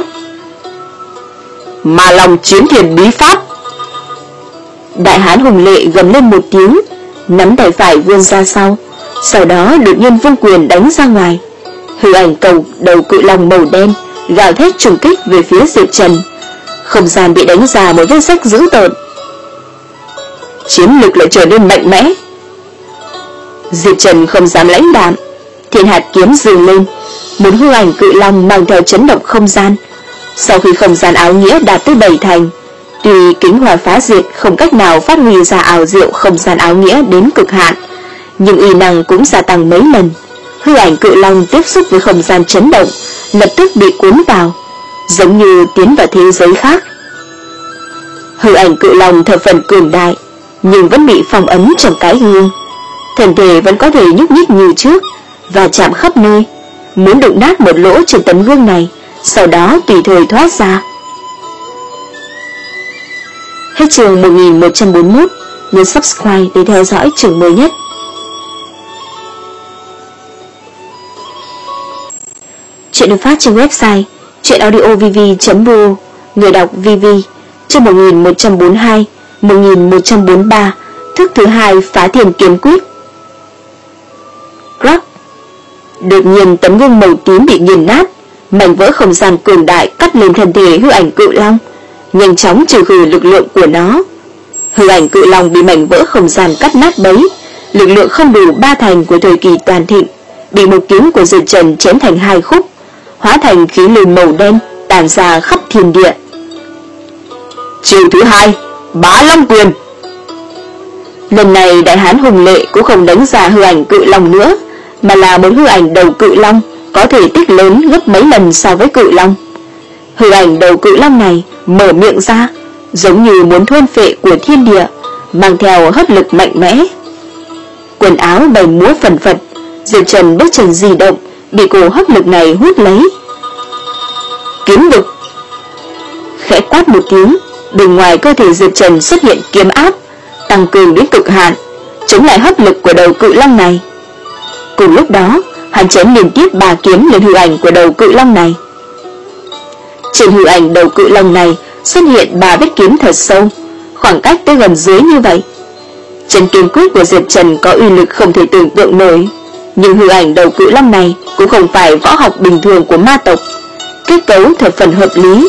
Ma Long Chiến Thiền Bí Pháp. Đại Hán Hùng Lệ gầm lên một tiếng, nắm tay phải vươn ra sau, sau đó đột nhiên vung quyền đánh ra ngoài. Hư ảnh cầu đầu cự long màu đen gào thét trùng kích về phía Diệp Trần. Không gian bị đánh ra một vết rách dữ tợn. Chiến lực lại trở nên mạnh mẽ. Diệp Trần không dám lãnh đạm, Thiên Hạt Kiếm dừng lên, một hư ảnh cự long mang theo chấn động không gian. Sau khi không gian áo nghĩa đạt tới bảy thành, tuy kính hỏa phá diệt không cách nào phát huy ra ảo diệu không gian áo nghĩa đến cực hạn, nhưng uy năng cũng gia tăng mấy lần. Hư ảnh cự long tiếp xúc với không gian chấn động, lập tức bị cuốn vào, giống như tiến vào thế giới khác. Hư ảnh cự long thập phần cường đại, nhưng vẫn bị phong ấn trong cái gương. Thân thể vẫn có thể nhúc nhích như trước, và chạm khắp nơi, muốn đụng nát một lỗ trên tấm gương này, sau đó tùy thời thoát ra. Hết chương một nghìn một trăm bốn mươi mốt, nhấn subscribe để theo dõi chương mới nhất. Chuyện được phát trên website truyệnaudiovv chấm r o, người đọc vê vê. Chương một nghìn một trăm bốn mươi hai, một nghìn một trăm bốn mươi ba, thức thứ hai Phá Thiên Kiếm Quyết. Crack. Đột nhiên tấm gương màu tím bị nghiền nát, mảnh vỡ không gian cường đại cắt lên thân thể hư ảnh cự long, nhanh chóng trừ khử lực lượng của nó. Hư ảnh cự long bị mảnh vỡ không gian cắt nát bấy, lực lượng không đủ ba thành của thời kỳ toàn thịnh, bị một kiếm của Diệp Trần chém thành hai khúc, hóa thành khí lưu màu đen tản ra khắp thiên địa. Chiêu thứ hai, Bá Long Quyền. Lần này Đại Hán Hùng Lệ cũng không đánh ra hư ảnh cự long nữa, mà là một hư ảnh đầu cự long có thể tích lớn gấp mấy lần so với cự long. Hư ảnh đầu cự long này mở miệng ra, giống như muốn thôn phệ của thiên địa, mang theo hấp lực mạnh mẽ. Quần áo bay múa phần phật, Diệp Trần bước chân di động, bị cổ hấp lực này hút lấy. Kiếm vực. Khẽ quát một tiếng, bên ngoài cơ thể Diệp Trần xuất hiện kiếm áp, tăng cường đến cực hạn, chống lại hấp lực của đầu cự long này. Cùng lúc đó, hắn chém liên tiếp ba kiếm lên hư ảnh của đầu cự long này. Trên hư ảnh đầu cự long này xuất hiện ba vết kiếm thật sâu, khoảng cách tới gần dưới như vậy. Chân kiếm quyết của Diệp Trần có uy lực không thể tưởng tượng nổi, nhưng hư ảnh đầu cự long này cũng không phải võ học bình thường của ma tộc, kết cấu thập phần hợp lý,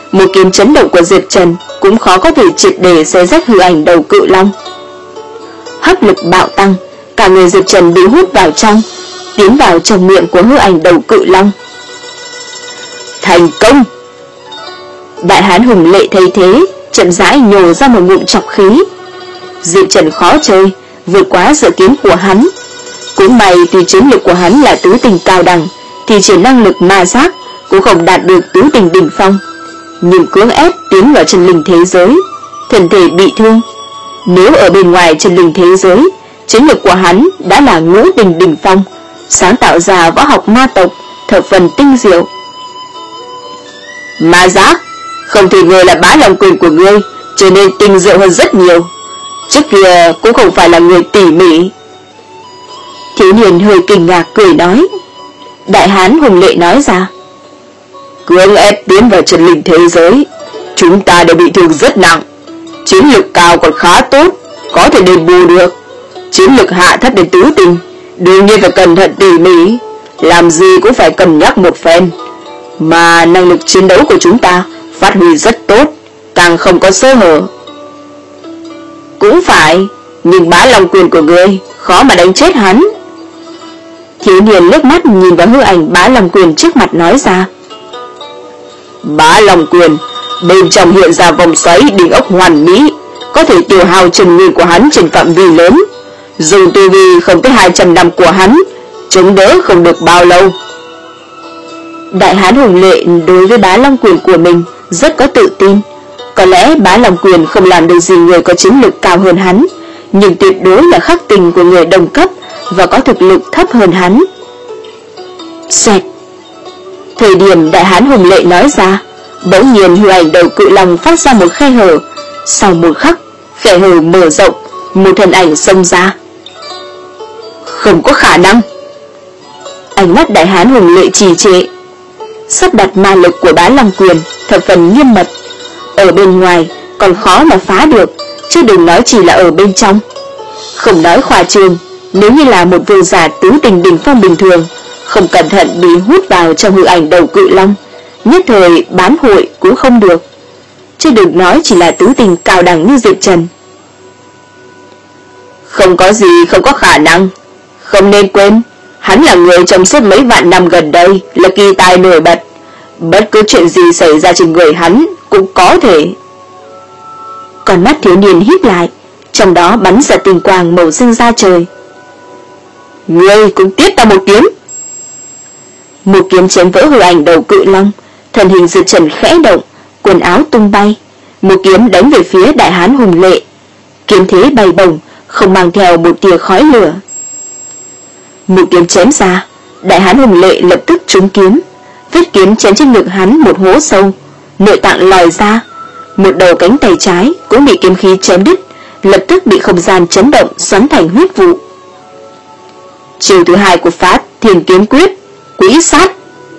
một kiếm chấn động của Diệp Trần cũng khó có thể triệt để xé rách hư ảnh đầu cự long. Hấp lực bạo tăng, cả người Diệp Trần bị hút vào trong, tiến vào trong miệng của hư ảnh đầu cự long. Thành công! Đại hán hùng lệ thấy thế, chậm rãi nhổ ra một ngụm trọc khí. Diệp Trần khó chơi, vượt quá dự kiến của hắn. Cũng may tuy chiến lực của hắn là tứ tình cao đẳng, thì chỉ năng lực ma giác cũng không đạt được tứ tình đỉnh phong. Nhưng cưỡng ép tiến vào chân linh thế giới, thân thể bị thương. Nếu ở bên ngoài chân linh thế giới, chiến lực của hắn đã là ngũ tình đỉnh phong, sáng tạo ra võ học ma tộc thập phần tinh diệu. Ma giác, không thể ngờ là bá lòng quyền của ngươi trở nên tinh diệu hơn rất nhiều. Trước kia cũng không phải là người tỉ mỉ. Thiếu niên hơi kinh ngạc cười nói. Đại hán hùng lệ nói ra, cưỡng ép tiến vào chân linh thế giới, chúng ta đều bị thương rất nặng. Chiến lực cao còn khá tốt, có thể đền bù được. Chiến lực hạ thấp đến tứ tình, đương nhiên phải cẩn thận tỉ mỉ, làm gì cũng phải cân nhắc một phen. Mà năng lực chiến đấu của chúng ta phát huy rất tốt, càng không có sơ hở. Cũng phải, nhưng bá long quyền của ngươi khó mà đánh chết hắn. Thiếu niên liếc mắt nhìn vào hư ảnh bá long quyền trước mặt nói ra. Bá long quyền bên trong hiện ra vòng xoáy đỉnh ốc hoàn mỹ, có thể tiêu hao chân nguyên của hắn trên phạm vi lớn. Dùng tu vi không tới hai trăm năm của hắn, chống đỡ không được bao lâu. Đại hán hùng lệ đối với bá long quyền của mình rất có tự tin. Có lẽ bá long quyền không làm được gì người có chiến lực cao hơn hắn, nhưng tuyệt đối là khắc tình của người đồng cấp và có thực lực thấp hơn hắn. Xoẹt. Thời điểm đại hán hùng lệ nói ra, bỗng nhiên hư ảnh đầu cự long phát ra một khe hở. Sau một khắc, khe hở mở rộng, một thân ảnh xông ra. Không có khả năng. Ánh mắt đại hán hùng lệ trì trệ. Sắp đặt ma lực của bá long quyền thập phần nghiêm mật, ở bên ngoài còn khó mà phá được, chứ đừng nói chỉ là ở bên trong. Không nói khoa trương, nếu như là một vương giả tứ tình đỉnh phong bình thường, không cẩn thận bị hút vào trong hư ảnh đầu cự long, nhất thời bán hội cũng không được, chứ đừng nói chỉ là tứ tình cao đẳng như Diệp Trần. Không có gì không có khả năng. Không nên quên, hắn là người trong suốt mấy vạn năm gần đây là kỳ tài nổi bật. Bất cứ chuyện gì xảy ra trên người hắn cũng có thể. Con mắt thiếu niên híp lại, trong đó bắn ra tinh quang màu xanh da trời. Ngươi cũng tiếp ta một kiếm. Một kiếm chém vỡ hư ảnh đầu cự long, thân hình Diệp Trần khẽ động, quần áo tung bay. Một kiếm đánh về phía đại hán hùng lệ. Kiếm thế bay bổng, không mang theo một tia khói lửa. Một kiếm chém ra, đại hán hùng lệ lập tức trúng kiếm. Vết kiếm chém trên ngực hắn một hố sâu, nội tạng lòi ra. Một đầu cánh tay trái cũng bị kiếm khí chém đứt, lập tức bị không gian chấn động xoắn thành huyết vụ. Chiều thứ hai của Phát Thiên Kiếm Quyết, quỹ sát.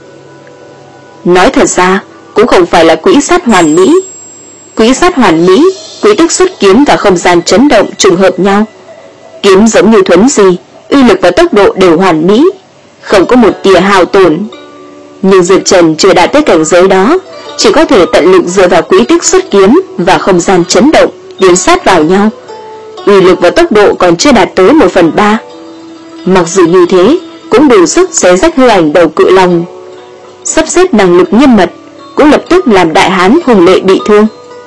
Nói thật ra cũng không phải là quỹ sát hoàn mỹ. Quỹ sát hoàn mỹ, quỹ tích xuất kiếm và không gian chấn động trùng hợp nhau. Kiếm giống như thuấn di, uy lực và tốc độ đều hoàn mỹ, không có một tia hao tổn. Nhưng Diệp Trần chưa đạt tới cảnh giới đó, chỉ có thể tận lực dựa vào quỹ tích xuất kiếm và không gian chấn động tiến sát vào nhau. Uy lực và tốc độ còn chưa đạt tới một phần ba. Mặc dù như thế, cũng đủ sức xé rách hư ảnh đầu cự long. Sắp xếp năng lực nghiêm mật cũng lập tức làm đại hán hùng lệ bị thương.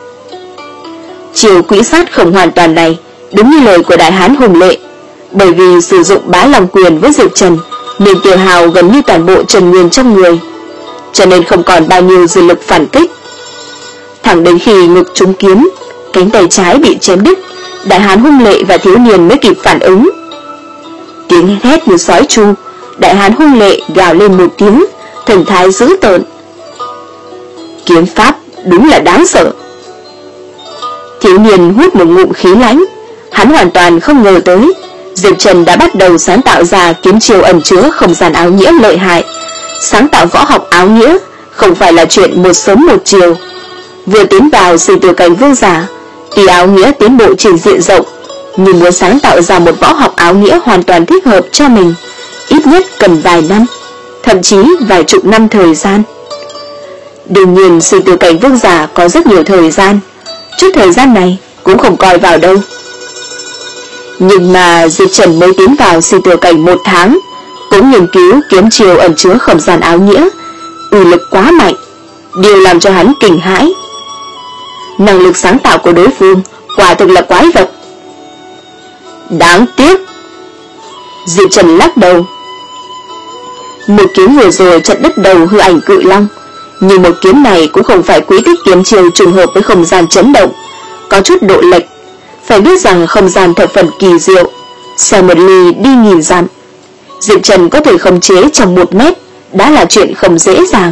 Chiều quỹ sát không hoàn toàn này đúng như lời của đại hán hùng lệ, bởi vì sử dụng bá long quyền với Diệp Trần nên tiêu hao gần như toàn bộ trần nguyên trong người, cho nên không còn bao nhiêu dư lực phản kích. Thẳng đến khi ngực trúng kiếm, cánh tay trái bị chém đứt, đại hán hung lệ và thiếu niên mới kịp phản ứng. Tiếng hét như sói tru, đại hán hung lệ gào lên một tiếng, thần thái dữ tợn. Kiếm pháp đúng là đáng sợ. Thiếu niên hút một ngụm khí lãnh, hắn hoàn toàn không ngờ tới Diệp Trần đã bắt đầu sáng tạo ra kiếm chiêu ẩn chứa không gian áo nghĩa lợi hại. Sáng tạo võ học áo nghĩa không phải là chuyện một sớm một chiều. Vừa tiến vào sinh tử cảnh vương giả, tuy áo nghĩa tiến bộ trên diện rộng, nhưng muốn sáng tạo ra một võ học áo nghĩa hoàn toàn thích hợp cho mình, ít nhất cần vài năm, thậm chí vài chục năm thời gian. Đương nhiên sinh tử cảnh vương giả có rất nhiều thời gian, chút thời gian này cũng không coi vào đâu. Nhưng mà Diệp Trần mới tiến vào sinh tử cảnh một tháng, cũng nghiên cứu kiếm chiêu ẩn chứa không gian áo nghĩa, uy lực quá mạnh, điều làm cho hắn kinh hãi. Năng lực sáng tạo của đối phương quả thực là quái vật. Đáng tiếc. Diệp Trần lắc đầu. Một kiếm vừa rồi chặt đứt đầu hư ảnh cự long, nhưng một kiếm này cũng không phải quý tích kiếm chiêu trùng hợp với không gian chấn động, có chút độ lệch. Phải biết rằng không gian thập phần kỳ diệu, sau một ly đi nghìn dặm, Diệp Trần có thể khống chế trong một mét đã là chuyện không dễ dàng.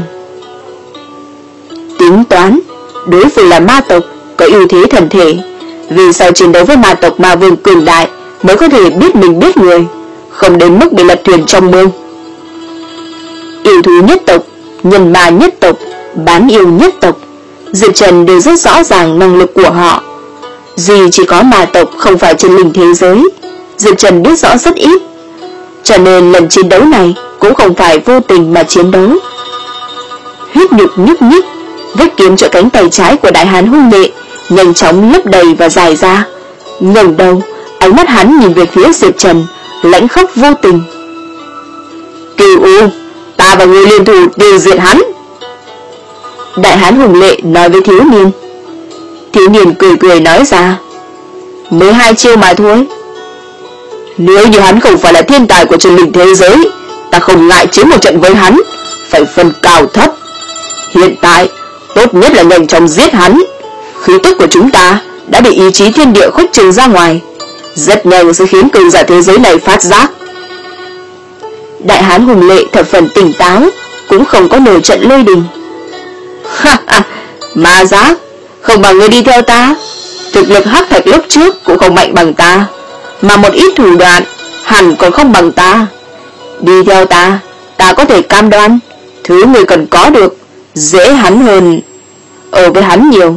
Tính toán, đối phương là ma tộc, có ưu thế thần thể, vì sao chiến đấu với ma tộc ma vương cường đại mới có thể biết mình biết người, không đến mức bị lật thuyền trong mương. Yêu thú nhất tộc, nhân ma nhất tộc, bán yêu nhất tộc, Diệp Trần đều rất rõ ràng năng lực của họ. Duy chỉ có ma tộc không phải chân linh thế giới, Diệp Trần biết rõ rất ít, cho nên lần chiến đấu này cũng không phải vô tình mà chiến đấu. Huyết nhục nhúc nhích, vết kiếm chỗ cánh tay trái của đại hán hung lệ nhanh chóng lấp đầy và dài ra. Ngẩng đầu, ánh mắt hắn nhìn về phía Diệp Trần, lãnh khốc vô tình. Cửu U, ta và người liên thủ tiêu diệt hắn. Đại hán hùng lệ nói với thiếu niên. Thiếu niên cười cười nói ra, mới hai chiêu mà thôi. Nếu như hắn không phải là thiên tài của chân linh thế giới, ta không ngại chiến một trận với hắn, phải phân cao thấp. Hiện tại, tốt nhất là nhanh chóng giết hắn. Khí tức của chúng ta đã bị ý chí thiên địa khuếch trương ra ngoài, rất nhanh sẽ khiến cường giả thế giới này phát giác. Đại hán hùng lệ thập phần tỉnh táo, cũng không có nổi trận lôi đình. Ha ha, ma giác, không bằng ngươi đi theo ta. Thực lực hắc thạch lúc trước cũng không mạnh bằng ta, mà một ít thủ đoạn hẳn còn không bằng ta. Đi theo ta, ta có thể cam đoan thứ người cần có được dễ hắn hơn ở với hắn nhiều.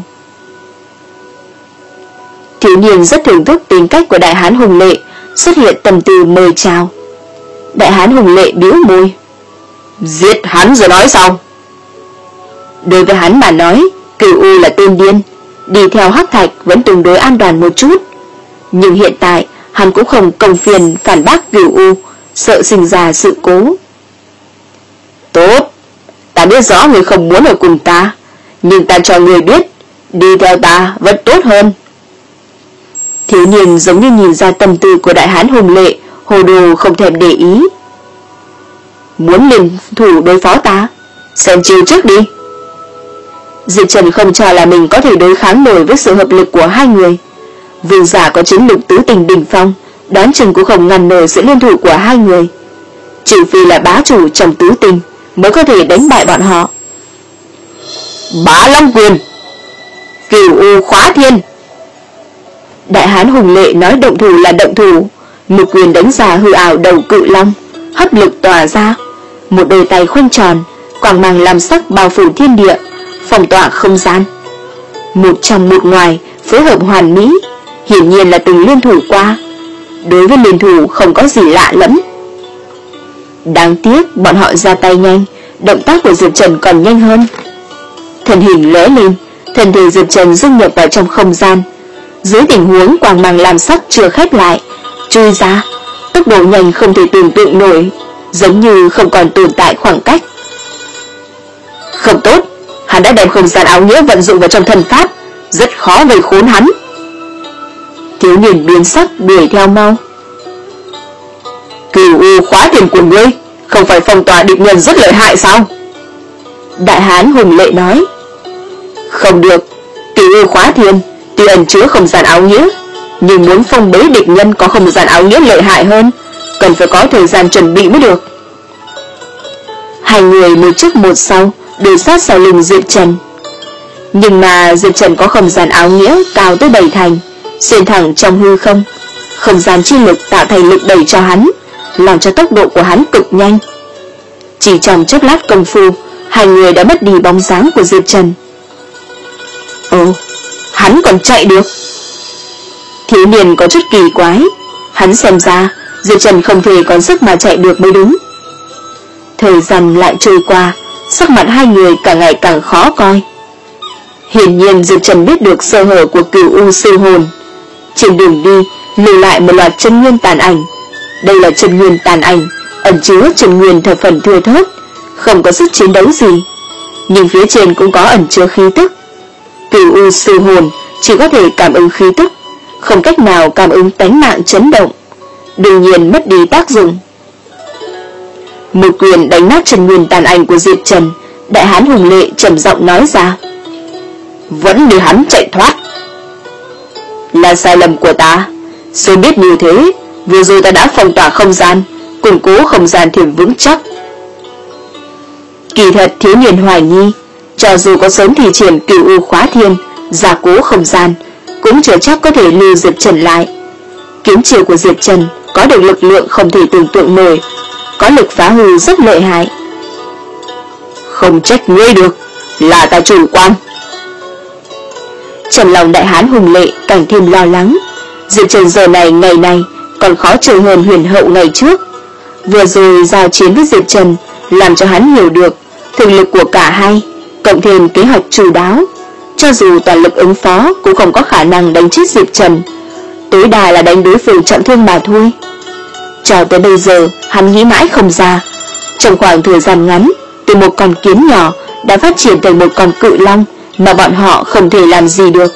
Thiếu niên rất thưởng thức tính cách của đại hán hùng lệ, xuất hiện tầm từ mời chào. Đại hán hùng lệ bĩu môi. Giết hắn rồi nói sau. Đối với hắn mà nói, Cửu U là tên điên, đi theo hắc thạch vẫn tương đối an toàn một chút. Nhưng hiện tại hắn cũng không công phiền phản bác Cửu U, sợ sinh ra sự cố. Tốt, ta biết rõ người không muốn ở cùng ta, nhưng ta cho người biết, đi theo ta vẫn tốt hơn. Thiếu niên giống như nhìn ra tâm tư của đại hán hùng lệ, hồ đồ không thèm để ý. Muốn liên thủ đối phó ta, xem chiêu trước đi. Diệp Trần không cho là mình có thể đối kháng nổi với sự hợp lực của hai người. Vương giả có chiến lược tứ tình đỉnh phong, đoán chừng cũng không ngăn nổi sự liên thủ của hai người, trừ phi là bá chủ trong tứ tình mới có thể đánh bại bọn họ. Bá Long Quyền, Cửu U Khóa Thiên. Đại hán hùng lệ nói động thủ là động thủ, một quyền đánh ra hư ảo đầu cự long, hấp lực tỏa ra, một đôi tay khoanh tròn, quang mang làm sắc bao phủ thiên địa, phong tỏa không gian. Một trong một ngoài, phối hợp hoàn mỹ, hiển nhiên là từng liên thủ qua. Đối với liên thủ không có gì lạ lẫm. Đáng tiếc bọn họ ra tay nhanh, động tác của Diệp Trần còn nhanh hơn. Thân hình lóe lên, thân thể Diệp Trần dung nhập vào trong không gian. Dưới tình huống quang mang làm sắc chưa khép lại, chui ra, tốc độ nhanh không thể tưởng tượng nổi, giống như không còn tồn tại khoảng cách. Không tốt, hắn đã đem không gian áo nghĩa vận dụng vào trong thân pháp, rất khó vây khốn hắn. Thiếu niên biến sắc đuổi theo mau. Cửu U Khóa Thiên của ngươi không phải phong tỏa địch nhân rất lợi hại sao? Đại hán hùng lệ nói. Không được, Cửu U Khóa Thiên tuy ẩn chứa không gian áo nghĩa, nhưng muốn phong bế địch nhân có không gian áo nghĩa lợi hại hơn, cần phải có thời gian chuẩn bị mới được. Hai người một trước một sau đều sát sau lưng Diệp Trần. Nhưng mà Diệp Trần có không gian áo nghĩa cao tới bảy thành, xuyên thẳng trong hư không. Không gian chi lực tạo thành lực đẩy cho hắn, làm cho tốc độ của hắn cực nhanh. Chỉ trong chốc lát công phu, hai người đã mất đi bóng dáng của Diệp Trần. Ồ, hắn còn chạy được. Thiếu niên có chút kỳ quái, hắn xem ra Diệp Trần không thể còn sức mà chạy được mới đúng. Thời gian lại trôi qua, sắc mặt hai người càng ngày càng khó coi. Hiển nhiên Diệp Trần biết được sơ hở của Cửu U sư hồn. Trên đường đi lưu lại một loạt chân nguyên tàn ảnh. Đây là chân nguyên tàn ảnh, ẩn chứa chân nguyên thập phần thưa thớt, không có sức chiến đấu gì, nhưng phía trên cũng có ẩn chứa khí tức. Cửu U sư hồn chỉ có thể cảm ứng khí tức, không cách nào cảm ứng tánh mạng chấn động, đương nhiên mất đi tác dụng. Một quyền đánh nát chân nguyên tàn ảnh của Diệp Trần, đại hán hùng lệ trầm giọng nói ra: "Vẫn để hắn chạy thoát. Là sai lầm của ta, sớm biết như thế, vừa rồi ta đã phong tỏa không gian, củng cố không gian thêm vững chắc." Kỳ thật thiếu niên hoài nghi, cho dù có sớm thi triển Cửu U khóa thiên, gia cố không gian, cũng chưa chắc có thể lưu Diệp Trần lại. Kiếm chiêu của Diệp Trần có được lực lượng không thể tưởng tượng nổi, có lực phá hư rất lợi hại. Không trách ngươi được, là ta chủ quan. Trong lòng đại hán hùng lệ càng thêm lo lắng. Diệp Trần giờ này ngày này còn khó chơi hơn Huyền Hậu ngày trước. Vừa rồi giao chiến với Diệp Trần làm cho hắn hiểu được thực lực của cả hai, cộng thêm kế hoạch chu đáo, cho dù toàn lực ứng phó cũng không có khả năng đánh chết Diệp Trần, tối đa là đánh đối phương trọng thương mà thôi. Cho tới bây giờ hắn nghĩ mãi không ra, trong khoảng thời gian ngắn, từ một con kiến nhỏ đã phát triển thành một con cự long mà bọn họ không thể làm gì được.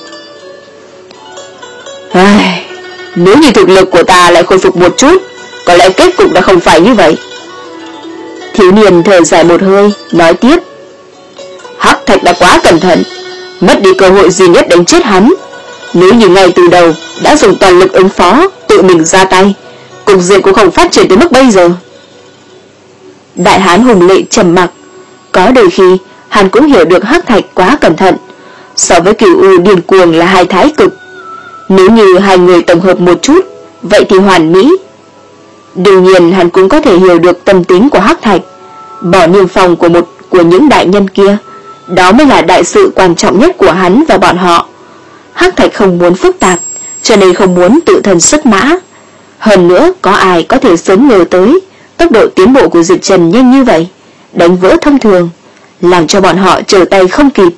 Ai, nếu như thực lực của ta lại khôi phục một chút, có lẽ kết cục đã không phải như vậy. Thiếu niên thở dài một hơi, nói tiếp: Hắc Thạch đã quá cẩn thận, mất đi cơ hội duy nhất đánh chết hắn. Nếu như ngay từ đầu đã dùng toàn lực ứng phó, tự mình ra tay, cục diện cũng không phát triển tới mức bây giờ. Đại hán hùng lệ trầm mặc. Có đôi khi hắn cũng hiểu được Hắc Thạch quá cẩn thận, so với Cửu U điên cuồng là hai thái cực. Nếu như hai người tổng hợp một chút, vậy thì hoàn mỹ. Đương nhiên hắn cũng có thể hiểu được tâm tính của Hắc Thạch. Bỏ niềm phòng của một của những đại nhân kia, đó mới là đại sự quan trọng nhất của hắn và bọn họ. Hắc Thạch không muốn phức tạp, cho nên không muốn tự thân xuất mã. Hơn nữa, có ai có thể sớm ngờ tới tốc độ tiến bộ của Diệp Trần nhanh như vậy, đánh vỡ thông thường, làm cho bọn họ trở tay không kịp.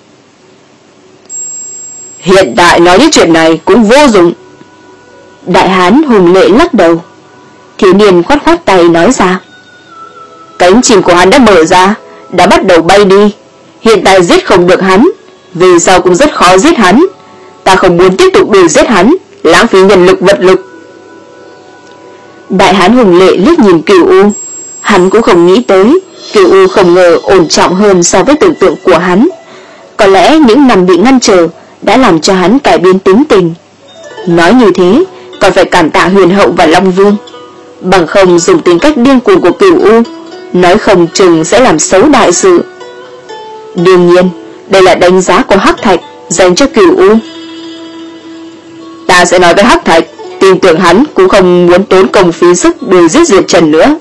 Hiện tại nói những chuyện này cũng vô dụng. Đại hán hùng lệ lắc đầu. Thiếu niên khoát khoát tay nói ra: Cánh chim của hắn đã mở ra, đã bắt đầu bay đi. Hiện tại giết không được hắn, vì sao cũng rất khó giết hắn. Ta không muốn tiếp tục đuổi giết hắn, lãng phí nhân lực vật lực. Đại hán hùng lệ liếc nhìn Cửu U. Hắn cũng không nghĩ tới Cửu U không ngờ ổn trọng hơn so với tưởng tượng của hắn. Có lẽ những năm bị ngăn trở đã làm cho hắn cải biến tính tình. Nói như thế còn phải cảm tạ Huyền Hậu và Long Vương. Bằng không dùng tính cách điên cuồng của Cửu U, nói không chừng sẽ làm xấu đại sự. Đương nhiên đây là đánh giá của Hắc Thạch dành cho Cửu U. Ta sẽ nói với Hắc Thạch, tin tưởng hắn cũng không muốn tốn công phí sức đuổi giết Diệp Trần nữa.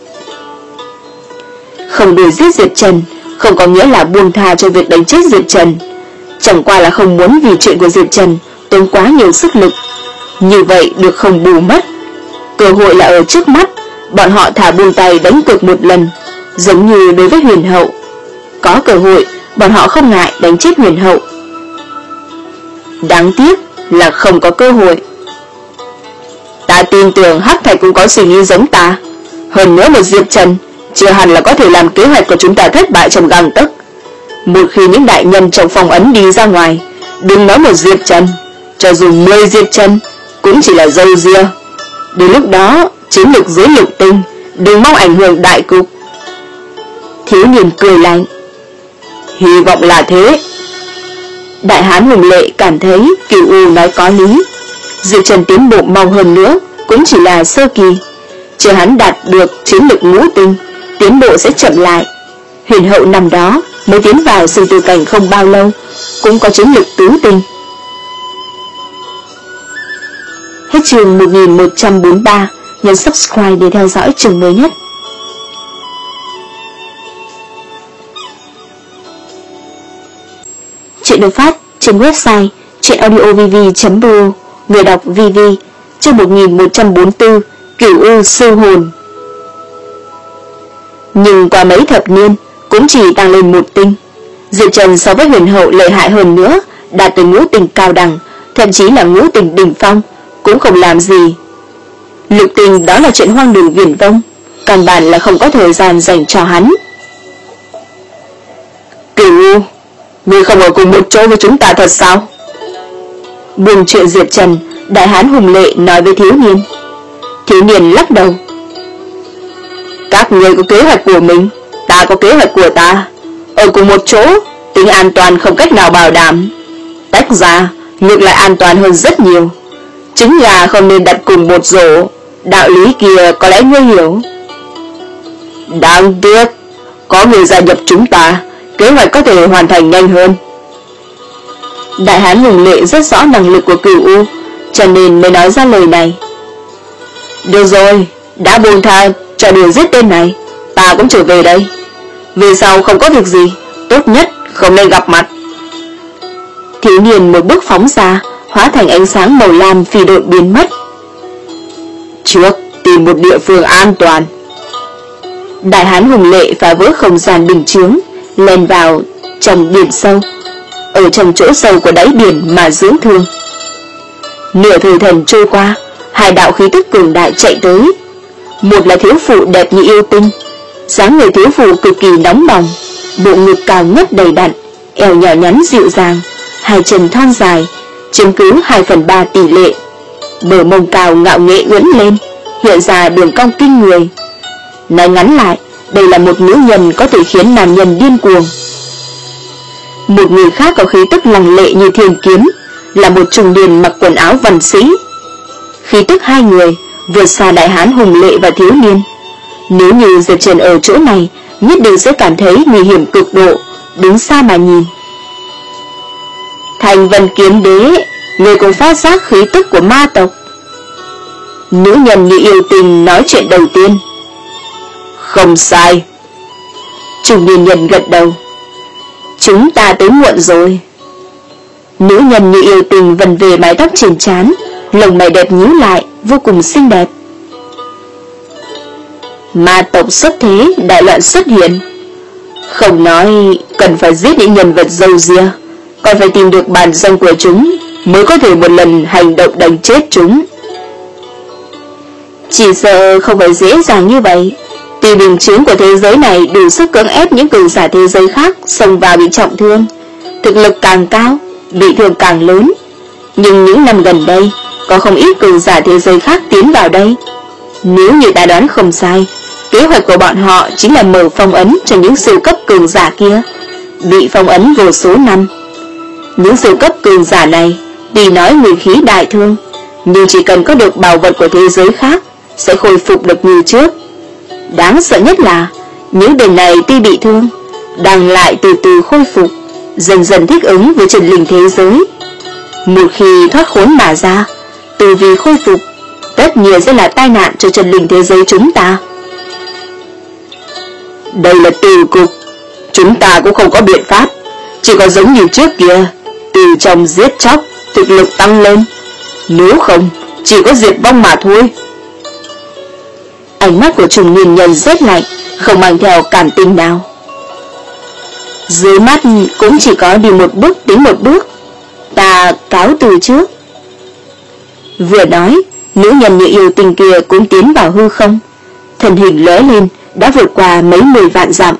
Không đuổi giết Diệp Trần không có nghĩa là buông tha cho việc đánh chết Diệp Trần, chẳng qua là không muốn vì chuyện của Diệp Trần tốn quá nhiều sức lực. Như vậy được không bù mất. Cơ hội là ở trước mắt, bọn họ thả buông tay đánh cược một lần, giống như đối với Huyền Hậu. Có cơ hội, bọn họ không ngại đánh chết Huyền Hậu. Đáng tiếc là không có cơ hội. Ta tin tưởng Hắc Thạch cũng có suy nghĩ giống ta. Hơn nữa một Diệp Trần chưa hẳn là có thể làm kế hoạch của chúng ta thất bại trong gang tấc. Một khi những đại nhân trong phòng ấn đi ra ngoài, đừng nói một Diệp Trần, cho dù mười Diệp Trần cũng chỉ là dâu ria. Đến lúc đó chiến lược dưới lục tinh, đừng mong ảnh hưởng đại cục. Thiếu niên cười lạnh. Hy vọng là thế. Đại hán hùng lệ cảm thấy Cửu U nói có lý. Diệp Trần tiến bộ mau hơn nữa cũng chỉ là sơ kỳ, chờ hắn đạt được chiến lược ngũ tinh, tiến bộ sẽ chậm lại. Huyền Hậu năm đó mới tiến vào sinh tử cảnh không bao lâu, cũng có chiến lược tứ tinh. Hết chương một nghìn một trăm bốn mươi ba, nhấn subscribe để theo dõi chương mới nhất. Chuyện được phát trên website chuyenaudiovv chấm pro, người đọc vê vê. Chương một nghìn một trăm bốn mươi tư, Cửu U sư hồn. Nhưng qua mấy thập niên, cũng chỉ tăng lên một tinh. Diệp Trần so với huyền hậu lợi hại hơn nữa, đạt tới ngũ tinh cao đẳng, thậm chí là ngũ tinh đỉnh phong, cũng không làm gì. Lục tinh đó là chuyện hoang đường viển vông, căn bản là không có thời gian dành cho hắn. Cửu, ngươi không ở cùng một chỗ với chúng ta thật sao? Buông chuyện Diệp Trần, đại hán hùng lệ nói với thiếu niên. Thiếu niên lắc đầu. Các ngươi có kế hoạch của mình, ta có kế hoạch của ta. Ở cùng một chỗ, tính an toàn không cách nào bảo đảm. Tách ra, ngược lại an toàn hơn rất nhiều. Trứng gà không nên đặt cùng một rổ, đạo lý kia có lẽ ngươi hiểu. Đáng tiếc, có người gia nhập chúng ta, kế hoạch có thể hoàn thành nhanh hơn. Đại hán hùng lệ rất rõ năng lực của Cửu U, cho nên mới nói ra lời này. Được rồi, đã buông tha cho điều giết tên này, ta cũng trở về đây. Về sau không có việc gì, tốt nhất không nên gặp mặt. Thiếu niên một bước phóng ra, hóa thành ánh sáng màu lam phi đội biến mất. Trước tìm một địa phương an toàn. Đại hán hùng lệ phá vỡ không gian bình chướng, lên vào trong biển sâu, ở trong chỗ sâu của đáy biển mà dưỡng thương. Nửa thời thần trôi qua, hai đạo khí tức cường đại chạy tới. Một là thiếu phụ đẹp như yêu tinh, dáng người thiếu phụ cực kỳ nóng bỏng, bộ ngực cao ngất đầy đặn, eo nhỏ nhắn dịu dàng, hai chân thon dài, chiếm cứ hai phần ba tỷ lệ, bờ mông cao ngạo nghễ ưỡn lên, hiện ra đường cong kinh người. Nói ngắn lại, đây là một nữ nhân có thể khiến nam nhân điên cuồng. Một người khác có khí tức lăng lệ như thiên kiếm, là một trung niên mặc quần áo văn sĩ. Khí tức hai người vượt xa đại hán hùng lệ và thiếu niên. Nếu như Diệp Trần ở chỗ này, nhất định sẽ cảm thấy nguy hiểm cực độ, đứng xa mà nhìn. Thành Vân Kiếm Đế, người cũng phát giác khí tức của ma tộc. Nữ nhân như yêu tình nói chuyện đầu tiên. Không sai. Trung niên nhân gật đầu. Chúng ta tới muộn rồi. Nữ nhân như yêu tình vần về mái tóc trên trán, lồng mày đẹp nhíu lại, vô cùng xinh đẹp. Ma tộc xuất thế, đại loạn xuất hiện. Không nói cần phải giết những nhân vật dâu ria, còn phải tìm được bản danh của chúng, mới có thể một lần hành động đánh chết chúng. Chỉ sợ không phải dễ dàng như vậy. Tuy bình chướng của thế giới này đủ sức cưỡng ép những cường giả thế giới khác xông vào bị trọng thương, thực lực càng cao, bị thương càng lớn. Nhưng những năm gần đây, có không ít cường giả thế giới khác tiến vào đây. Nếu như ta đoán không sai, kế hoạch của bọn họ chính là mở phong ấn cho những siêu cấp cường giả kia, bị phong ấn vô số năm. Những siêu cấp cường giả này, tuy nói người khí đại thương, nhưng chỉ cần có được bảo vật của thế giới khác, sẽ khôi phục được như trước. Đáng sợ nhất là, những đời này tuy bị thương, đang lại từ từ khôi phục, dần dần thích ứng với trần linh thế giới. Một khi thoát khốn mà ra, từ vì khôi phục, tất nhiên sẽ là tai nạn cho trần linh thế giới chúng ta. Đây là từ cục, chúng ta cũng không có biện pháp, chỉ có giống như trước kia, từ trong giết chóc, thực lực tăng lên. Nếu không, chỉ có diệt vong mà thôi. Ánh mắt của trùng niên nhân rét lạnh, không mang theo cảm tình nào. Dưới mắt cũng chỉ có đi một bước tính một bước, ta cáo từ trước. Vừa nói, nữ nhân như yêu tình kia cũng tiến vào hư không, thân hình lóe lên, đã vượt qua mấy mười vạn dặm.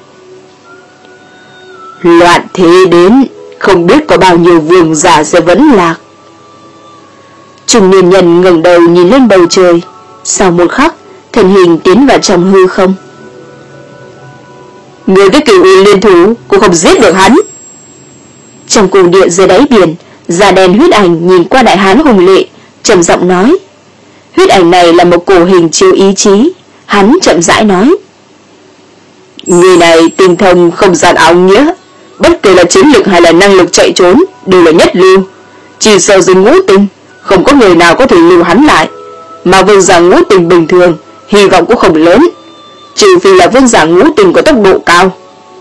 Loạn thế đến, không biết có bao nhiêu vương giả sẽ vẫn lạc. Trùng niên nhân ngẩng đầu nhìn lên bầu trời, sau một khắc, thân hình tiến vào trong hư không. Người với Cửu U liên thủ cũng không giết được hắn. Trong cung điện dưới đáy biển, da đen huyết ảnh nhìn qua đại hán hùng lệ, trầm giọng nói. Huyết ảnh này là một cổ hình chiếu ý chí. Hắn chậm rãi nói. Người này tinh thông không gian áo nghĩa, bất kể là chiến lực hay là năng lực chạy trốn đều là nhất lưu. Chỉ sợ dưới ngũ tinh, không có người nào có thể lưu hắn lại. Mà vương giả ngũ tinh bình thường, hy vọng cũng không lớn, trừ phi là vương giả ngũ tinh có tốc độ cao.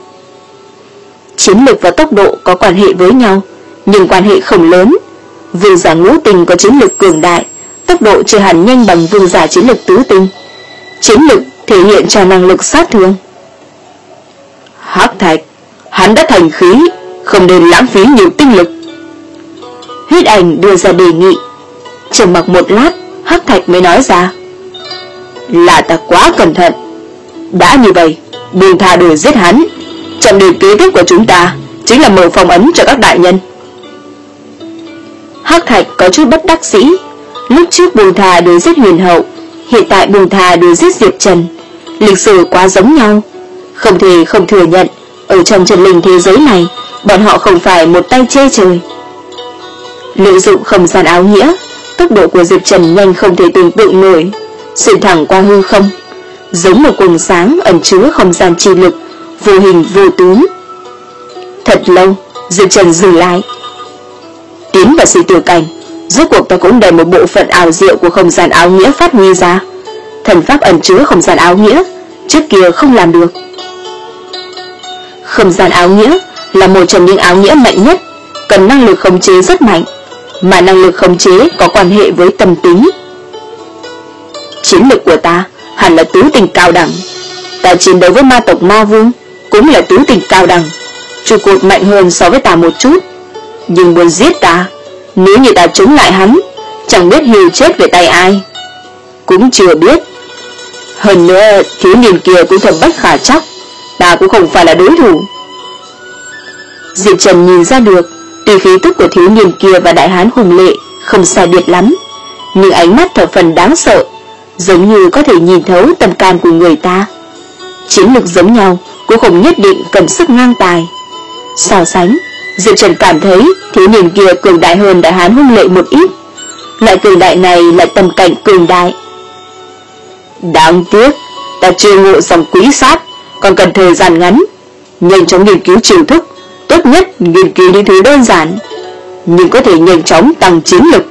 Chiến lực và tốc độ có quan hệ với nhau, nhưng quan hệ không lớn. Vương giả ngũ tinh có chiến lực cường đại, tốc độ chưa hẳn nhanh bằng vương giả chiến lực tứ tinh. Chiến lực thể hiện cho năng lực sát thương. Hắc Thạch, hắn đã thành khí, không nên lãng phí nhiều tinh lực. Huyết Ảnh đưa ra đề nghị. Trầm mặc một lát, Hắc Thạch mới nói ra: Là ta quá cẩn thận. Đã như vậy, buông tha đuổi giết hắn. Trọng điểm kế tiếp của chúng ta chính là mở phong ấn cho các đại nhân. Hắc Thạch có chút bất đắc dĩ. Lúc trước buông tha đuổi giết Huyền Hậu, hiện tại buông tha đuổi giết Diệp Trần, lịch sử quá giống nhau. Không thể không thừa nhận, ở trong chân linh thế giới này, bọn họ không phải một tay che trời. Lợi dụng không gian áo nghĩa, tốc độ của Diệp Trần nhanh không thể tưởng tượng nổi, xuyên thẳng qua hư không, giống một quầng sáng ẩn chứa không gian chi lực, vô hình vô tướng. Thật lâu, Diệp Trần dừng lại. Tiến vào sinh tử cảnh, rốt cuộc ta cũng đem một bộ phận ảo diệu của không gian áo nghĩa phát huy ra. Thần pháp ẩn chứa không gian áo nghĩa, trước kia không làm được. Không gian áo nghĩa là một trong những áo nghĩa mạnh nhất, cần năng lực khống chế rất mạnh, mà năng lực khống chế có quan hệ với tâm tính. Chiến lực của ta hẳn là tứ tình cao đẳng. Ta chiến đấu với ma tộc Ma Vương cũng là tứ tình cao đẳng, trụ cột mạnh hơn so với ta một chút. Nhưng muốn giết ta, nếu như ta chống lại hắn, chẳng biết hiu chết về tay ai, cũng chưa biết. Hơn nữa, thiếu niên kia cũng thật bất khả chắc, ta cũng không phải là đối thủ. Diệp Trần nhìn ra được, tuy khí tức của thiếu niên kia và đại hán hùng lệ không sai biệt lắm, nhưng ánh mắt thập phần đáng sợ, giống như có thể nhìn thấu tâm can của người ta. Chiến lực giống nhau cũng không nhất định cần sức ngang tài. So sánh, Diệp Trần cảm thấy thiếu niên kia cường đại hơn đại hán hung lệ một ít. Loại cường đại này là tầm cảnh cường đại. Đáng tiếc, ta chưa ngộ dòng quý sát, còn cần thời gian ngắn. Nhanh chóng nghiên cứu chiêu thức, tốt nhất nghiên cứu những thứ đơn giản, nhưng có thể nhanh chóng tăng chiến lực.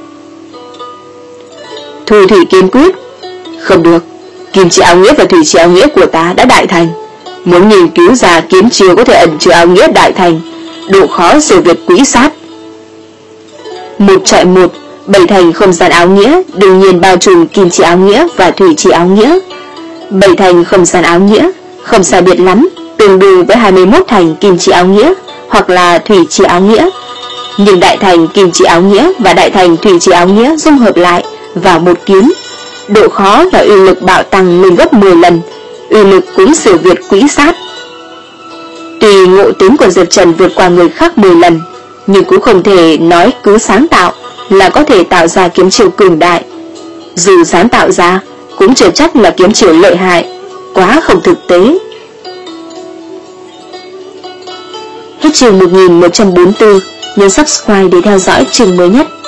Thu Thủy kiên quyết: Không được, kim chỉ áo nghĩa và thủy chỉ áo nghĩa của ta đã đại thành. Muốn nghiên cứu ra kiếm chiêu có thể ẩn chứa áo nghĩa đại thành, độ khó siêu việt quý sát. Một trọi một, bảy thành không gian áo nghĩa đương nhiên bao trùm kim chỉ áo nghĩa và thủy chỉ áo nghĩa. Bảy thành không gian áo nghĩa không sai biệt lắm, tương đương với hai mươi mốt thành kim chỉ áo nghĩa hoặc là thủy chỉ áo nghĩa. Nhưng đại thành kim chỉ áo nghĩa và đại thành thủy chỉ áo nghĩa dung hợp lại vào một kiếm, độ khó và uy lực bạo tăng lên gấp mười lần, uy lực cũng siêu việt quý sát. Tuy ngộ tính của Diệp Trần vượt qua người khác mười lần, nhưng cũng không thể nói cứ sáng tạo là có thể tạo ra kiếm chiêu cường đại. Dù sáng tạo ra, cũng chưa chắc là kiếm chiêu lợi hại, quá không thực tế. Hết chương một nghìn một trăm bốn mươi tư, nhấn subscribe để theo dõi chương mới nhất.